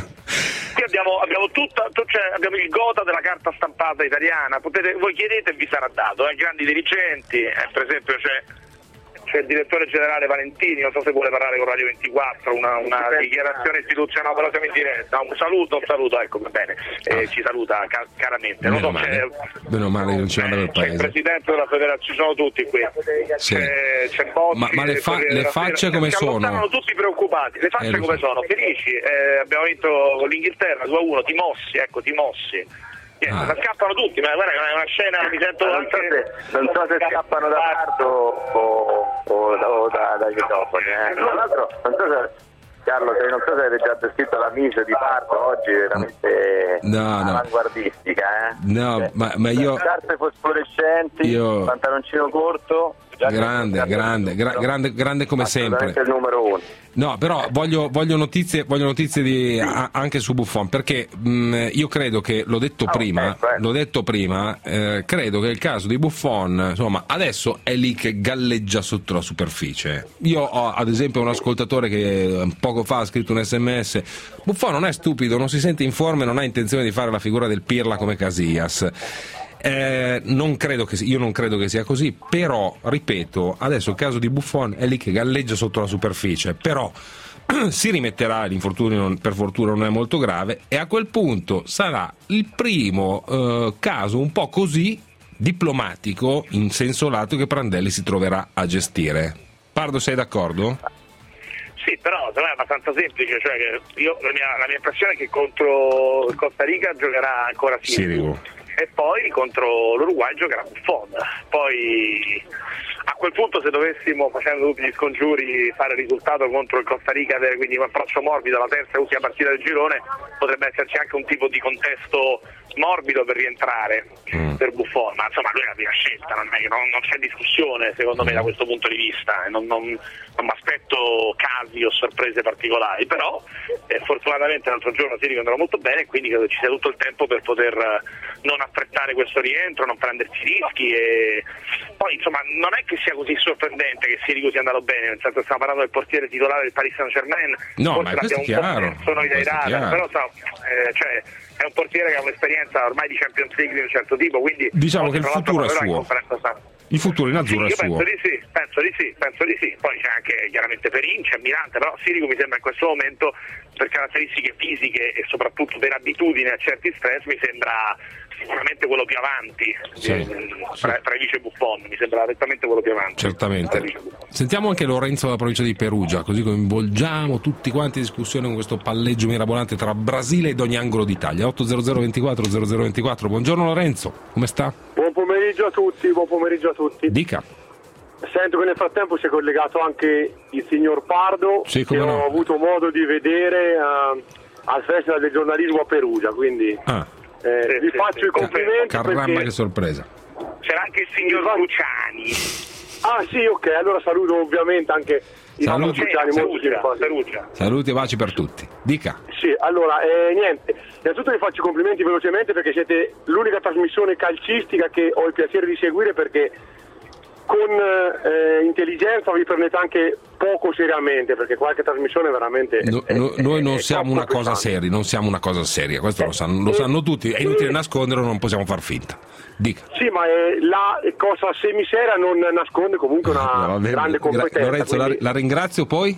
Qui abbiamo, abbiamo, tutta, tu- cioè, abbiamo il gota della carta stampata italiana, potete, voi chiedete e vi sarà dato, eh, grandi dirigenti, eh, per esempio c'è... c'è il direttore generale Valentini, non so se vuole parlare con Radio ventiquattro, una, una dichiarazione istituzionale, però siamo in diretta, un saluto, un saluto, ecco, va bene, eh, ci saluta ca- caramente. Non Meno so, male, c'è, meno male, non ci manda per c'è il paese. presidente della federazione, ci sono tutti qui, Sì. c'è, c'è Bossi, Ma- ma le fa- Corriere le della facce Sera. come Si sono? allontanano tutti preoccupati, le facce Eh, lo come so. sono? Felici, eh, abbiamo vinto con l'Inghilterra due a uno, ti mossi, ecco, ti mossi. Niente, Ah. scappano tutti, ma guarda, è una scena, mi sento non anche... so se, non so se scappano da Pardo o, o, o da, dai microfoni, eh. Tra l'altro non so se Carlo, se non so se avete già descritto la mise di Pardo oggi, veramente No, no. avanguardistica, eh. No, ma, ma io... Scarpe fosforescenti, Io- pantaloncino corto, già che- Grande, grande, gra- grande, grande come sempre. assolutamente il numero uno. No, però voglio, voglio notizie, voglio notizie di, a- anche su Buffon, perché mh, io credo che, l'ho detto Ah, prima, ecco, ecco. l'ho detto prima, eh, credo che il caso di Buffon, insomma, adesso è lì che galleggia sotto la superficie. Io ho ad esempio un ascoltatore che poco fa ha scritto un sms: Buffon non è stupido, non si sente in forma e non ha intenzione di fare la figura del Pirla come Casillas. Eh, non credo che, io non credo che sia così, però ripeto, adesso il caso di Buffon è lì che galleggia sotto la superficie, però si rimetterà, l'infortunio non- per fortuna non è molto grave, e a quel punto sarà il primo eh, caso un po' così diplomatico in senso lato che Prandelli si troverà a gestire. Pardo, sei d'accordo? Sì, però secondo me è abbastanza semplice, cioè che io, la, mia, la mia impressione è che contro il Costa Rica giocherà ancora Sirigu e poi contro l'Uruguay giocherà Buffon. Poi a quel punto, se dovessimo, facendo tutti gli scongiuri, fare il risultato contro il Costa Rica, avere quindi un approccio morbido alla terza e ultima partita del girone, potrebbe esserci anche un tipo di contesto morbido per rientrare Mm. per Buffon, ma insomma lui è la prima scelta, non, è che- non, non c'è discussione secondo me da questo punto di vista, e non, non, non mi aspetto casi o sorprese particolari, però eh, fortunatamente l'altro giorno Sirigu andrà molto bene e quindi credo ci sia tutto il tempo per poter eh, non affrettare questo rientro, non prendersi rischi, e poi insomma non è che sia così sorprendente che Sirigu sia andato bene, nel senso che stiamo parlando del portiere titolare del Paris Saint-Germain, No, forse ma questo è l'abbiamo un chiaro, po' perso noi dai questo è radar, chiaro. però so, eh, cioè, è un portiere che ha un'esperienza ormai di Champions League di un certo tipo, quindi Diciamo che il tra l'altro futuro è lavorerà in suo. conferenza stampa. Il futuro in azzurro Sì, è io suo. penso di sì, penso di sì, penso di sì. Poi c'è anche chiaramente Perin, c'è Mirante, però Sirigu mi sembra in questo momento, per caratteristiche fisiche e soprattutto per abitudine a certi stress, mi sembra sicuramente quello più avanti, Sì, eh, tra, tra i vice Buffon, mi sembra nettamente quello più avanti. Certamente. Sentiamo anche Lorenzo dalla provincia di Perugia, così coinvolgiamo tutti quanti in discussione con questo palleggio mirabolante tra Brasile ed ogni angolo d'Italia. otto zero zero ventiquattro zero zero ventiquattro. Buongiorno Lorenzo, come sta? Buon pomeriggio a tutti, buon pomeriggio a tutti. Dica. Sento che nel frattempo si è collegato anche il signor Pardo, Sì, che come ho no. avuto modo di vedere uh, al Festival del giornalismo a Perugia, quindi Ah, eh, vi faccio i complimenti. caramba, perché... che sorpresa. C'era anche il signor Luciani. Ah sì, ok, allora saluto ovviamente anche il Saluti. nostro Luciani, molto simpatico. Perugia. Saluti e baci per tutti. Dica. Sì, allora, eh, niente, innanzitutto vi faccio i complimenti velocemente perché siete l'unica trasmissione calcistica che ho il piacere di seguire, perché con eh, intelligenza vi prendete anche poco seriamente, perché qualche trasmissione veramente... No- è- no- è- noi non è siamo troppo una cosa pesante. seria, non siamo una cosa seria, questo lo sanno, lo sanno tutti, è inutile nasconderlo, non possiamo far finta. Dica. Sì, ma eh, la cosa semiseria non nasconde comunque una No, va bene. grande Gra- competenza. Lorenzo, la, quindi- la ringrazio poi.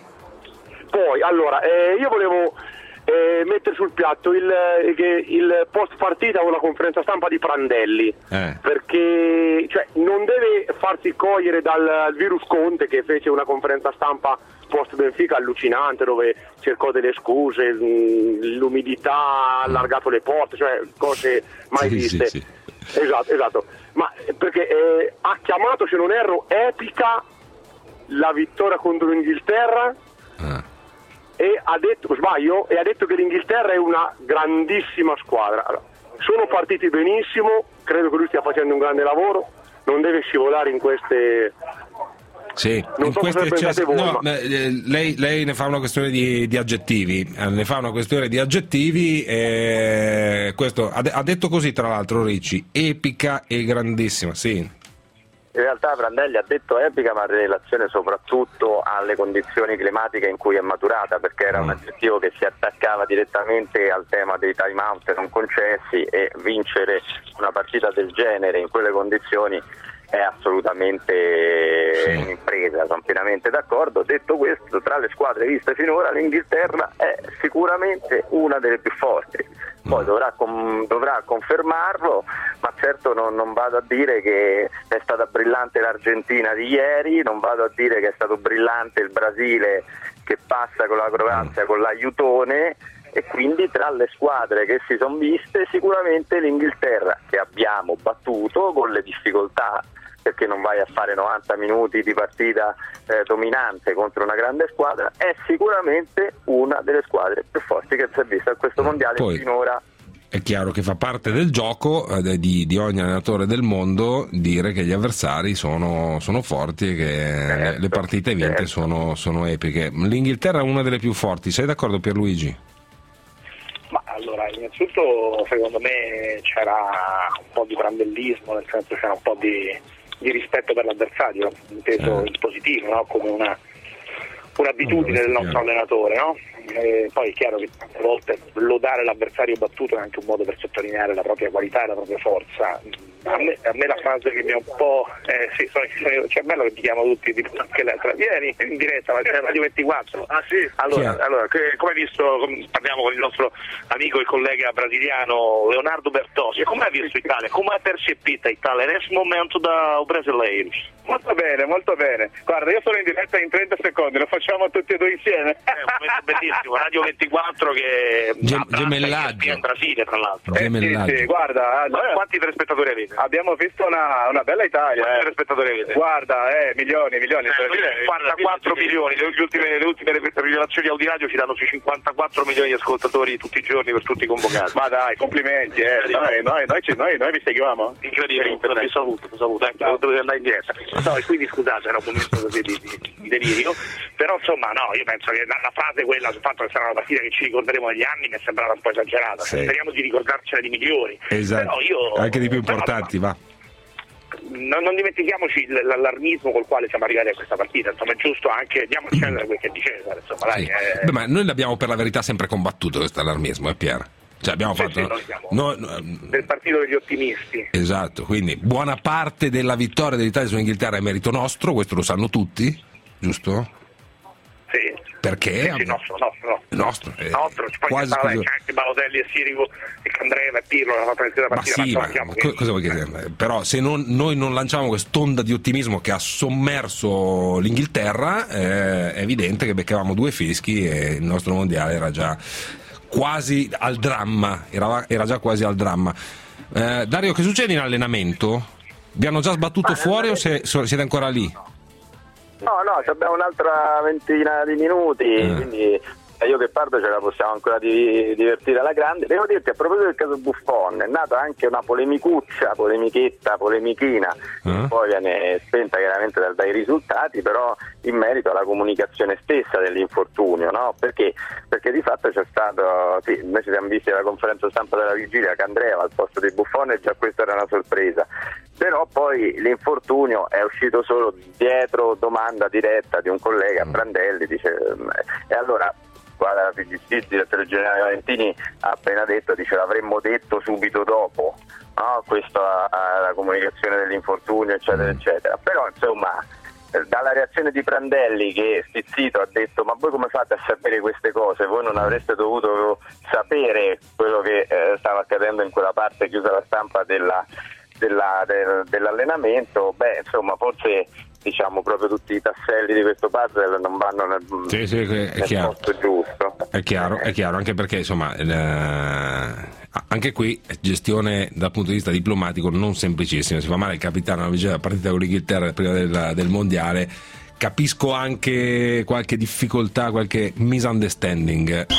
Poi, allora, eh, io volevo eh, mettere sul piatto il, eh, che il post partita o la conferenza stampa di Prandelli, Eh. perché cioè, non deve farsi cogliere dal virus Conte, che fece una conferenza stampa post Benfica allucinante, dove cercò delle scuse, mh, l'umidità ha allargato le porte, cioè cose mai Sì, viste. sì, sì. Esatto, esatto. Ma perché eh, ha chiamato, se non erro, epica la vittoria contro l'Inghilterra ah. e ha detto, sbaglio, e ha detto che l'Inghilterra è una grandissima squadra. Allora, sono partiti benissimo, credo che lui stia facendo un grande lavoro, non deve scivolare in queste... Sì, non in so queste cosa pensate voi, no, ma... eh, lei, lei ne fa una questione di, di aggettivi, eh, ne fa una questione di aggettivi e questo ha, de- ha detto così tra l'altro Ricci, epica e grandissima, sì. In realtà Prandelli ha detto epica, ma in relazione soprattutto alle condizioni climatiche in cui è maturata, perché era un aggettivo che si attaccava direttamente al tema dei time out non concessi, e vincere una partita del genere in quelle condizioni è assolutamente sì. un'impresa, sono pienamente d'accordo. Detto questo, tra le squadre viste finora l'Inghilterra è sicuramente una delle più forti, poi dovrà, com- dovrà confermarlo, ma certo non, non vado a dire che è stata brillante l'Argentina di ieri, non vado a dire che è stato brillante il Brasile che passa con la Croazia con l'aiutone, e quindi tra le squadre che si sono viste sicuramente l'Inghilterra, che abbiamo battuto con le difficoltà, perché non vai a fare novanta minuti di partita eh, dominante contro una grande squadra, è sicuramente una delle squadre più forti che si è vista a questo mondiale. Poi, finora. È chiaro che fa parte del gioco eh, di, di ogni allenatore del mondo dire che gli avversari sono, sono forti e che certo, le partite vinte certo. sono, sono epiche. L'Inghilterra è una delle più forti, sei d'accordo Pierluigi? Ma allora, innanzitutto secondo me c'era un po' di brandellismo, nel senso c'era un po' di di rispetto per l'avversario, inteso in positivo, no? Come una un'abitudine del nostro allenatore, no? E poi è chiaro che tante volte lodare l'avversario battuto è anche un modo per sottolineare la propria qualità e la propria forza. A me, a me la frase che mi ha un po' eh, sì, sono, c'è bello che ti chiamo tutti tipo, anche l'altra. Vieni in diretta, ma c'è Radio ventiquattro. Ah sì? Allora, allora che, come hai visto, parliamo con il nostro amico e collega brasiliano Leonardo Bertossi, come hai visto Italia? Come hai percepito Italia nel momento da brasileiro? Molto bene, molto bene. Guarda, io sono in diretta in trenta secondi, lo facciamo tutti e due insieme. È un momento bellissimo, Radio ventiquattro che Gem- gemellaggio in Brasile, tra l'altro. Eh, sì, sì, guarda, allora, quanti telespettatori avete? Abbiamo visto una, una bella Italia. Quanti eh. telespettatori avete? Guarda, eh, milioni, milioni. Eh, cinquantaquattro milioni, le ultime, le ultime rivelazioni Audiradio ci danno sui cinquantaquattro milioni di ascoltatori tutti i giorni per tutti i convocati. Ma dai, complimenti, eh. Noi, noi, noi, ci, noi, noi vi seguiamo. Incredibile, vi saluto, vi saluto, ecco, no. Dovete andare in diretta. No, e quindi scusate, era un momento così di, di, di delirio, però insomma no, io penso che la, la frase quella sul fatto che sarà una partita che ci ricorderemo negli anni mi è sembrata un po' esagerata, sì. Speriamo di ricordarcela di migliori. Esatto, però io, anche di più importanti, però, va. Non, non dimentichiamoci l'allarmismo col quale siamo arrivati a questa partita, insomma è giusto anche, diamo a Cesare quel che è di Cesare, insomma, sì. dai, eh... Beh, ma noi l'abbiamo per la verità sempre combattuto questo allarmismo, è Pier. Cioè abbiamo sì, fatto sì, no, del partito degli ottimisti. Esatto, quindi buona parte della vittoria dell'Italia sull'Inghilterra è merito nostro, questo lo sanno tutti, giusto? Sì. Perché? Sì, sì, nostro, nostro, nostro, eh, nostro. Poi quasi c'è, scusa... c'è anche Balotelli e Sirico e Candreva e Pirlo la partita, ma sì, ma che... co- cosa vuoi che... però se non, noi non lanciamo quest'onda di ottimismo che ha sommerso l'Inghilterra, eh, è evidente che beccavamo due fischi e il nostro mondiale era già quasi al dramma, era, era già quasi al dramma. Eh, Dario, che succede in allenamento? Vi hanno già sbattuto ma fuori o se, so, siete ancora lì? No, no, abbiamo un'altra ventina di minuti, eh. quindi io che parlo ce la possiamo ancora di, divertire alla grande. Devo dirti, a proposito del caso Buffon, è nata anche una polemicuccia, polemichetta, polemichina, eh. che poi viene spenta chiaramente dal, dai risultati, però in merito alla comunicazione stessa dell'infortunio, no? Perché? Perché di fatto c'è stato, sì, noi ci siamo visti alla conferenza stampa della vigilia, Candreva al posto di Buffon e già questa era una sorpresa, però poi l'infortunio è uscito solo dietro domanda diretta di un collega, mm. Prandelli, dice, e allora guarda, la P G C, direttore generale Valentini ha appena detto, dice l'avremmo detto subito dopo, no? Questa la comunicazione dell'infortunio eccetera eccetera, però insomma dalla reazione di Prandelli che stizzito ha detto ma voi come fate a sapere queste cose, voi non avreste dovuto sapere quello che eh, stava accadendo in quella parte chiusa la stampa della, della, del, dell'allenamento, beh insomma forse diciamo proprio tutti i tasselli di questo puzzle non vanno nel, sì, sì, è nel chiaro. posto giusto. È chiaro, è chiaro, anche perché insomma eh, anche qui gestione dal punto di vista diplomatico non semplicissima. Si fa male il capitano alla vigilia della partita con l'Inghilterra prima del, del mondiale. Capisco anche qualche difficoltà, qualche misunderstanding.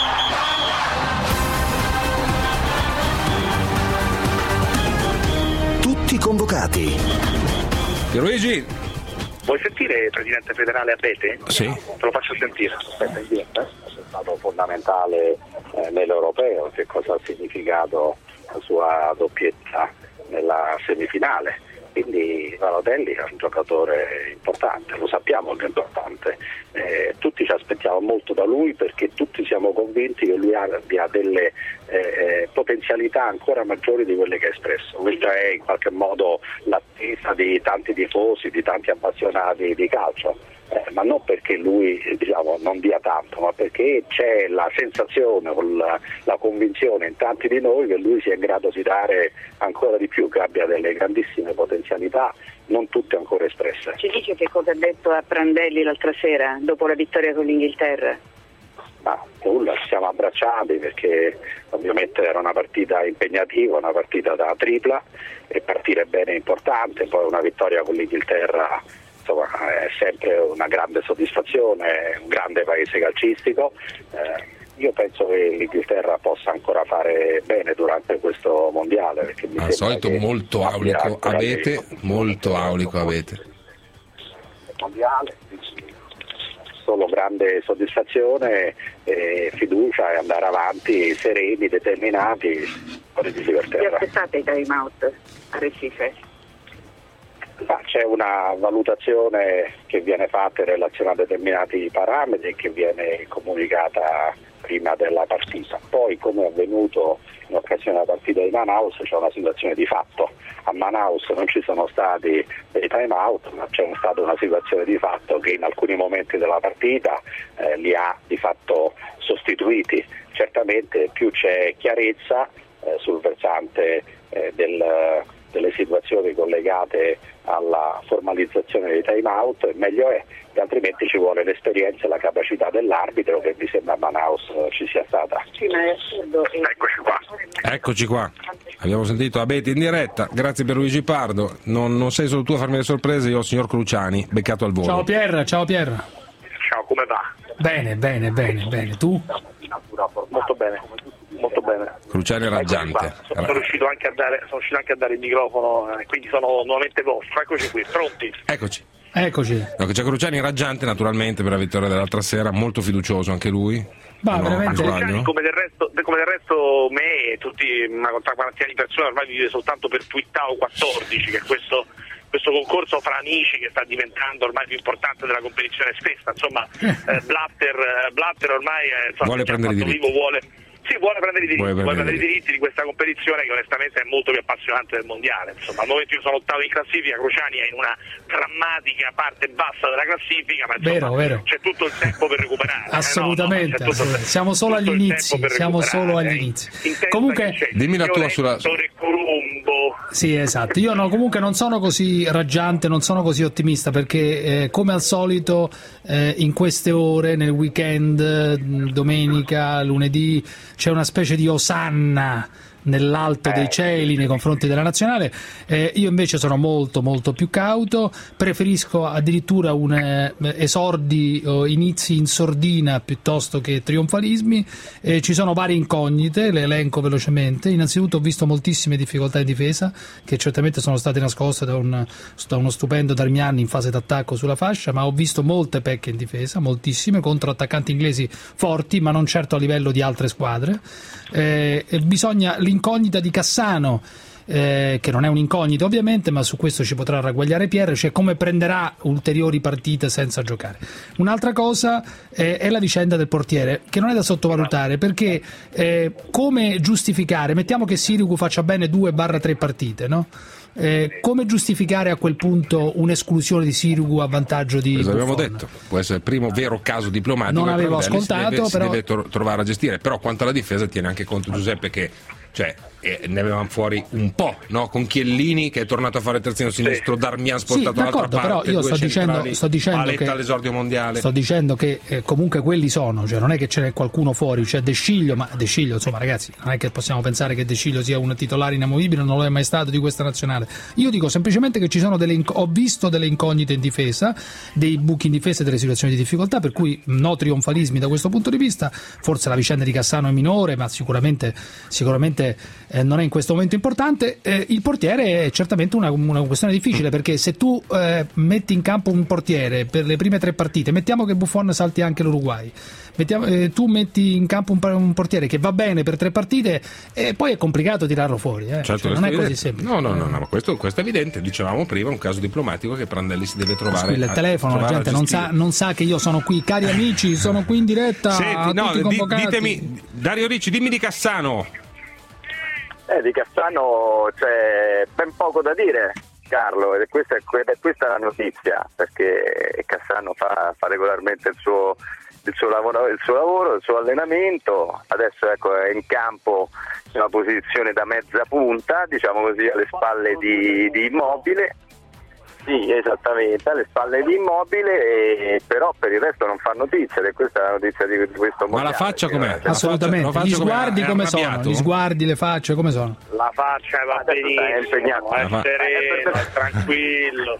Tutti convocati. Pierluigi, vuoi sentire il presidente federale Abete? Sì. Te lo faccio sentire. Aspetta, in diretta. È stato fondamentale eh, nell'Europeo, che cosa ha significato la sua doppietta nella semifinale. Quindi Balotelli è un giocatore importante, lo sappiamo che è importante. Eh, tutti ci aspettiamo molto da lui perché tutti siamo convinti che lui abbia delle eh, potenzialità ancora maggiori di quelle che ha espresso. Questa è in qualche modo l'attesa di tanti tifosi, di tanti appassionati di calcio. Eh, ma non perché lui diciamo, non dia tanto, ma perché c'è la sensazione, la, la convinzione in tanti di noi che lui sia in grado di dare ancora di più, che abbia delle grandissime potenzialità, non tutte ancora espresse. Ci dice che cosa ha detto a Prandelli l'altra sera, dopo la vittoria con l'Inghilterra? Ma nulla, ci siamo abbracciati perché ovviamente era una partita impegnativa, una partita da tripla, e partire bene è importante, poi una vittoria con l'Inghilterra insomma, è sempre una grande soddisfazione, è un grande paese calcistico. Eh, io penso che l'Inghilterra possa ancora fare bene durante questo mondiale. Perché mi al solito molto aulico avete, molto aulico avete. Mondiale, solo grande soddisfazione, e fiducia e andare avanti sereni, determinati, fuori di Vi aspettate i time out a Recife? Ma c'è una valutazione che viene fatta in relazione a determinati parametri e che viene comunicata prima della partita. Poi, come è avvenuto in occasione della partita di Manaus, c'è una situazione di fatto. A Manaus non ci sono stati dei time out, ma c'è stata una situazione di fatto che in alcuni momenti della partita eh, li ha di fatto sostituiti. Certamente più c'è chiarezza eh, sul versante eh, del delle situazioni collegate alla formalizzazione dei time out, meglio è, e altrimenti ci vuole l'esperienza e la capacità dell'arbitro, che mi sembra a Manaus ci sia stata. Sì, ma è assurdo. Eccoci qua. Eccoci qua. Abbiamo sentito Abete in diretta, grazie per Luigi Pardo. Non, non sei solo tu a farmi le sorprese, io ho il signor Cruciani, beccato al volo. Ciao Pier, ciao Pier. Ciao, come va? Bene, bene, bene, bene. Tu? Molto bene. Molto bene. Cruciani raggiante. Sono, sono, riuscito anche a dare, sono riuscito anche a dare il microfono, eh, quindi sono nuovamente vostro. Eccoci qui, pronti? Eccoci. Eccoci. No, c'è Cruciani raggiante naturalmente per la vittoria dell'altra sera, molto fiducioso anche lui. Ma no, veramente. Cruciani, come del resto, come del resto me e tutti una quarantina di persone ormai vive soltanto per Twittao quattordici, che è questo questo concorso fra amici che sta diventando ormai più importante della competizione stessa. Insomma, eh, Blatter, Blatter ormai è, insomma, vuole prendere i diritti. Vivo, vuole Sì, vuole prendere i diritti, vuole vuole prendere prendere i diritti di questa competizione, che onestamente è molto più appassionante del mondiale. Insomma, al momento io sono ottavo in classifica, Cruciani è in una drammatica parte bassa della classifica, ma insomma, vero, vero. c'è tutto il tempo per recuperare. Assolutamente, eh, no, no, sì. Siamo solo agli inizi, siamo solo agli inizi. Comunque, dimmi la tua sulla Sì, esatto. Io no, comunque non sono così raggiante, non sono così ottimista, perché eh, come al solito eh, in queste ore, nel weekend, domenica, lunedì, c'è una specie di osanna nell'alto dei cieli nei confronti della nazionale. Eh, io invece sono molto molto più cauto, preferisco addirittura un eh, esordi o inizi in sordina piuttosto che trionfalismi. Eh, ci sono varie incognite, le elenco velocemente. Innanzitutto ho visto moltissime difficoltà in difesa, che certamente sono state nascoste da, un, da uno stupendo Darmian in fase d'attacco sulla fascia, ma ho visto molte pecche in difesa, moltissime, contro attaccanti inglesi forti, ma non certo a livello di altre squadre. Eh, bisogna l'incognita di Cassano, eh, che non è un'incognita ovviamente, ma su questo ci potrà ragguagliare Pierre, cioè come prenderà ulteriori partite senza giocare. Un'altra cosa eh, è la vicenda del portiere, che non è da sottovalutare, perché eh, come giustificare, mettiamo che Sirigu faccia bene due barra tre partite, no? Eh, come giustificare a quel punto un'esclusione di Sirigu a vantaggio di Buffon? Abbiamo Buffon? detto, può essere il primo vero caso diplomatico. Non avevo Prandelli ascoltato, si deve, però si deve tro- trovare a gestire, però quanto alla difesa tiene anche conto Giuseppe che cioè eh, ne avevamo fuori un po', no? Con Chiellini che è tornato a fare terzino sinistro, Darmian spostato sì, dall'altra parte, però io sto dicendo, sto dicendo Paletta che all'esordio mondiale. Sto dicendo che eh, comunque quelli sono, cioè non è che ce n'è qualcuno fuori, c'è cioè De Sciglio, ma De Sciglio, insomma ragazzi, non è che possiamo pensare che De Sciglio sia un titolare inamovibile, non lo è mai stato di questa nazionale. Io dico semplicemente che ci sono delle inc- ho visto delle incognite in difesa, dei buchi in difesa e delle situazioni di difficoltà, per cui no trionfalismi da questo punto di vista. Forse la vicenda di Cassano è minore, ma sicuramente sicuramente eh, non è in questo momento importante. Eh, il portiere è certamente una, una questione difficile, perché se tu eh, metti in campo un portiere per le prime tre partite, mettiamo che Buffon salti anche l'Uruguay, mettiamo, eh, tu metti in campo un, un portiere che va bene per tre partite e poi è complicato tirarlo fuori, eh. Certo, cioè, non è evidente. così semplice. No, no, no, no, ma questo, questo è evidente, dicevamo prima, un caso diplomatico che Prandelli si deve trovare. Squilla il telefono, la gente non sa, non sa che io sono qui, cari amici, sono qui in diretta. Senti, no, tutti di, convocati. ditemi, Dario Ricci, dimmi di Cassano. Eh, di Cassano c'è ben poco da dire, Carlo, ed è questa, è questa la notizia, perché Cassano fa, fa regolarmente il suo, il, suo lavoro, il suo lavoro, il suo allenamento. Adesso ecco, è in campo in una posizione da mezza punta, diciamo così, alle spalle di, di Immobile. Sì, esattamente, alle spalle di Immobile, e, però per il resto non fa notizia, ed è questa la notizia di, di questo mondiale. Ma la faccia com'è? Assolutamente, faccia, gli sguardi com'è? come Arrabbiato? sono? Gli sguardi, le facce come sono? La faccia va benissimo, è sereno, è tranquillo.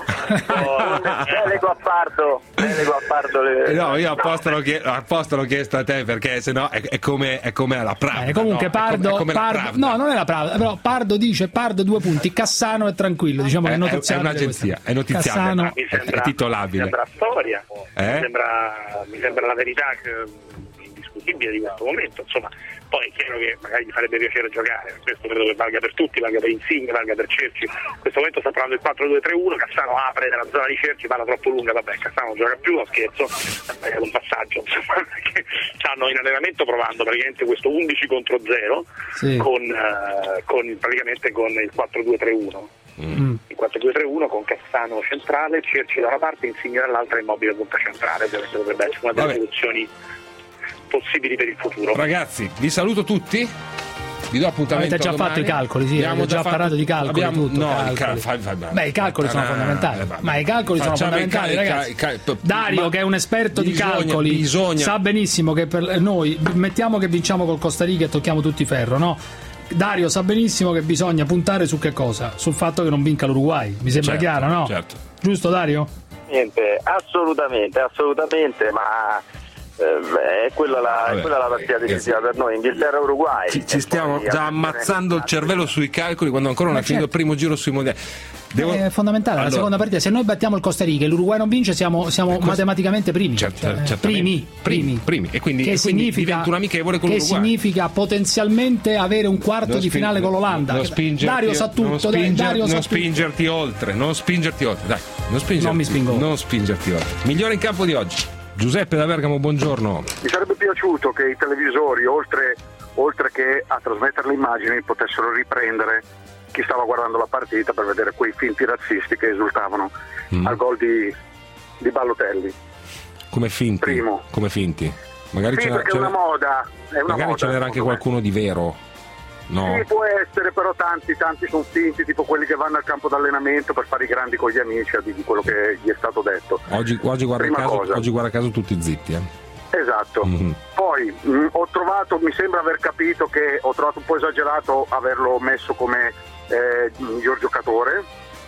Delego a Pardo, delego a Pardo le... No, io apposta l'ho chiesto, apposta l'ho chiesto a te, perché sennò è, è come è come la Pravda. Eh, comunque no? Pardo, è come, è come Pardo la no, non è la Pravda, però Pardo dice Pardo due punti, Cassano è tranquillo, diciamo che è notiziabile. È un'agenzia, è notiziabile, Cassano mi sembra, è titolabile. Mi sembra storia, Eh? mi, sembra, mi sembra la verità che, indiscutibile di questo momento. Insomma, poi è chiaro che magari gli farebbe piacere giocare, questo credo che valga per tutti, valga per Insigne, valga per Cerci. In questo momento sta parlando del quattro due tre uno, Cassano apre nella zona di Cerci, parla troppo lunga, vabbè, Cassano non gioca più, no scherzo, è un passaggio, insomma, perché stanno in allenamento provando praticamente questo undici contro zero sì. con, uh, con praticamente con il quattro due tre uno. Mm. Il quattro due tre uno con Cassano centrale, Cerci da una parte, Insigne dall'altra, Immobile punta centrale. Ovviamente dovrebbe essere una delle Vabbè. soluzioni possibili per il futuro. Ragazzi, vi saluto tutti. Vi do appuntamento. Avete già domani. fatto i calcoli, sì, Abbiamo avete già fatto- parlato di calcoli, abbiamo, tutto, no, calcoli. i cal- fai- fai- Beh, i calcoli sono Ah, fondamentali, eh, vabbè. ma i calcoli sono Facciamo i fondamentali, cal- ragazzi. cal- cal- Dario, ma che è un esperto bisogna- di calcoli, bisogna- sa benissimo che per noi, mettiamo che vinciamo col Costa Rica e tocchiamo tutti ferro, no? Dario sa benissimo che bisogna puntare su che cosa? Sul fatto che non vinca l'Uruguay, mi sembra Certo, chiaro, no? certo. Giusto, Dario? Niente, assolutamente, assolutamente, ma eh, è quella la, è quella la partita decisiva per noi, Inghilterra-Uruguay. Ci, ci stiamo già ammazzando il cervello sui calcoli quando ancora non Ma è finito il certo. primo giro sui mondiali. Devo... È fondamentale, Allora- la seconda partita. Se noi battiamo il Costa Rica e l'Uruguay non vince, siamo, siamo matematicamente primi. Cioè, certamente. primi, primi. primi. E quindi, che e quindi significa, diventa un amichevole con che l'Uruguay. significa potenzialmente avere un quarto Non di spin- finale con l'Olanda. non spingerti- Dario sa tutto, non dai, spinger- Dario sa non tutto. spingerti oltre, non spingerti oltre, dai, non spingerti, Non mi spingo. non spingerti oltre. Migliore in campo di oggi, Giuseppe da Bergamo, buongiorno. Mi sarebbe piaciuto che i televisori, oltre, oltre che a trasmettere le immagini, potessero riprendere chi stava guardando la partita per vedere quei finti razzisti che esultavano Mm. al gol di, di Balotelli. Come finti? Primo. Come finti? Magari Sì, ce n'era, perché è una moda, è una magari moda, ce n'era anche secondo me. qualcuno di vero. No. Sì, può essere, però tanti, tanti sono finti, tipo quelli che vanno al campo d'allenamento per fare i grandi con gli amici, di, di quello che gli è stato detto. Oggi, oggi, guarda Prima caso, cosa. oggi guarda caso tutti zitti, eh. Esatto. Mhm. Poi mh, ho trovato, mi sembra aver capito che ho trovato un po' esagerato averlo messo come eh, miglior giocatore.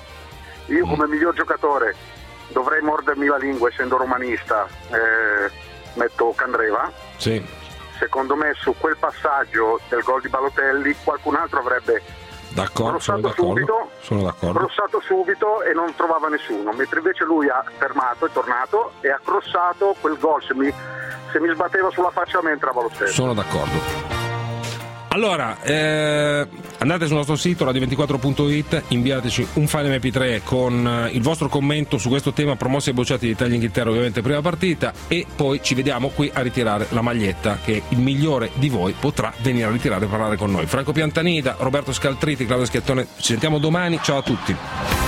Io come miglior giocatore dovrei mordermi la lingua, essendo romanista, eh, metto Candreva. Sì. Secondo me su quel passaggio del gol di Balotelli qualcun altro avrebbe D'accordo, sono Rossato d'accordo. subito. Sono d'accordo. crossato subito e non trovava nessuno, mentre invece lui ha fermato, è tornato e ha crossato quel gol. Se mi, se mi sbatteva sulla faccia mi entrava lo stesso. Sono d'accordo. Allora, eh, andate sul nostro sito radio ventiquattro punto it, inviateci un file emme pi tre con eh, il vostro commento su questo tema, promossi e bocciati di Italia-Inghilterra, ovviamente prima partita, e poi ci vediamo qui a ritirare la maglietta che il migliore di voi potrà venire a ritirare e parlare con noi. Franco Piantanida, Roberto Scaltriti, Claudio Schiattone, ci sentiamo domani, ciao a tutti.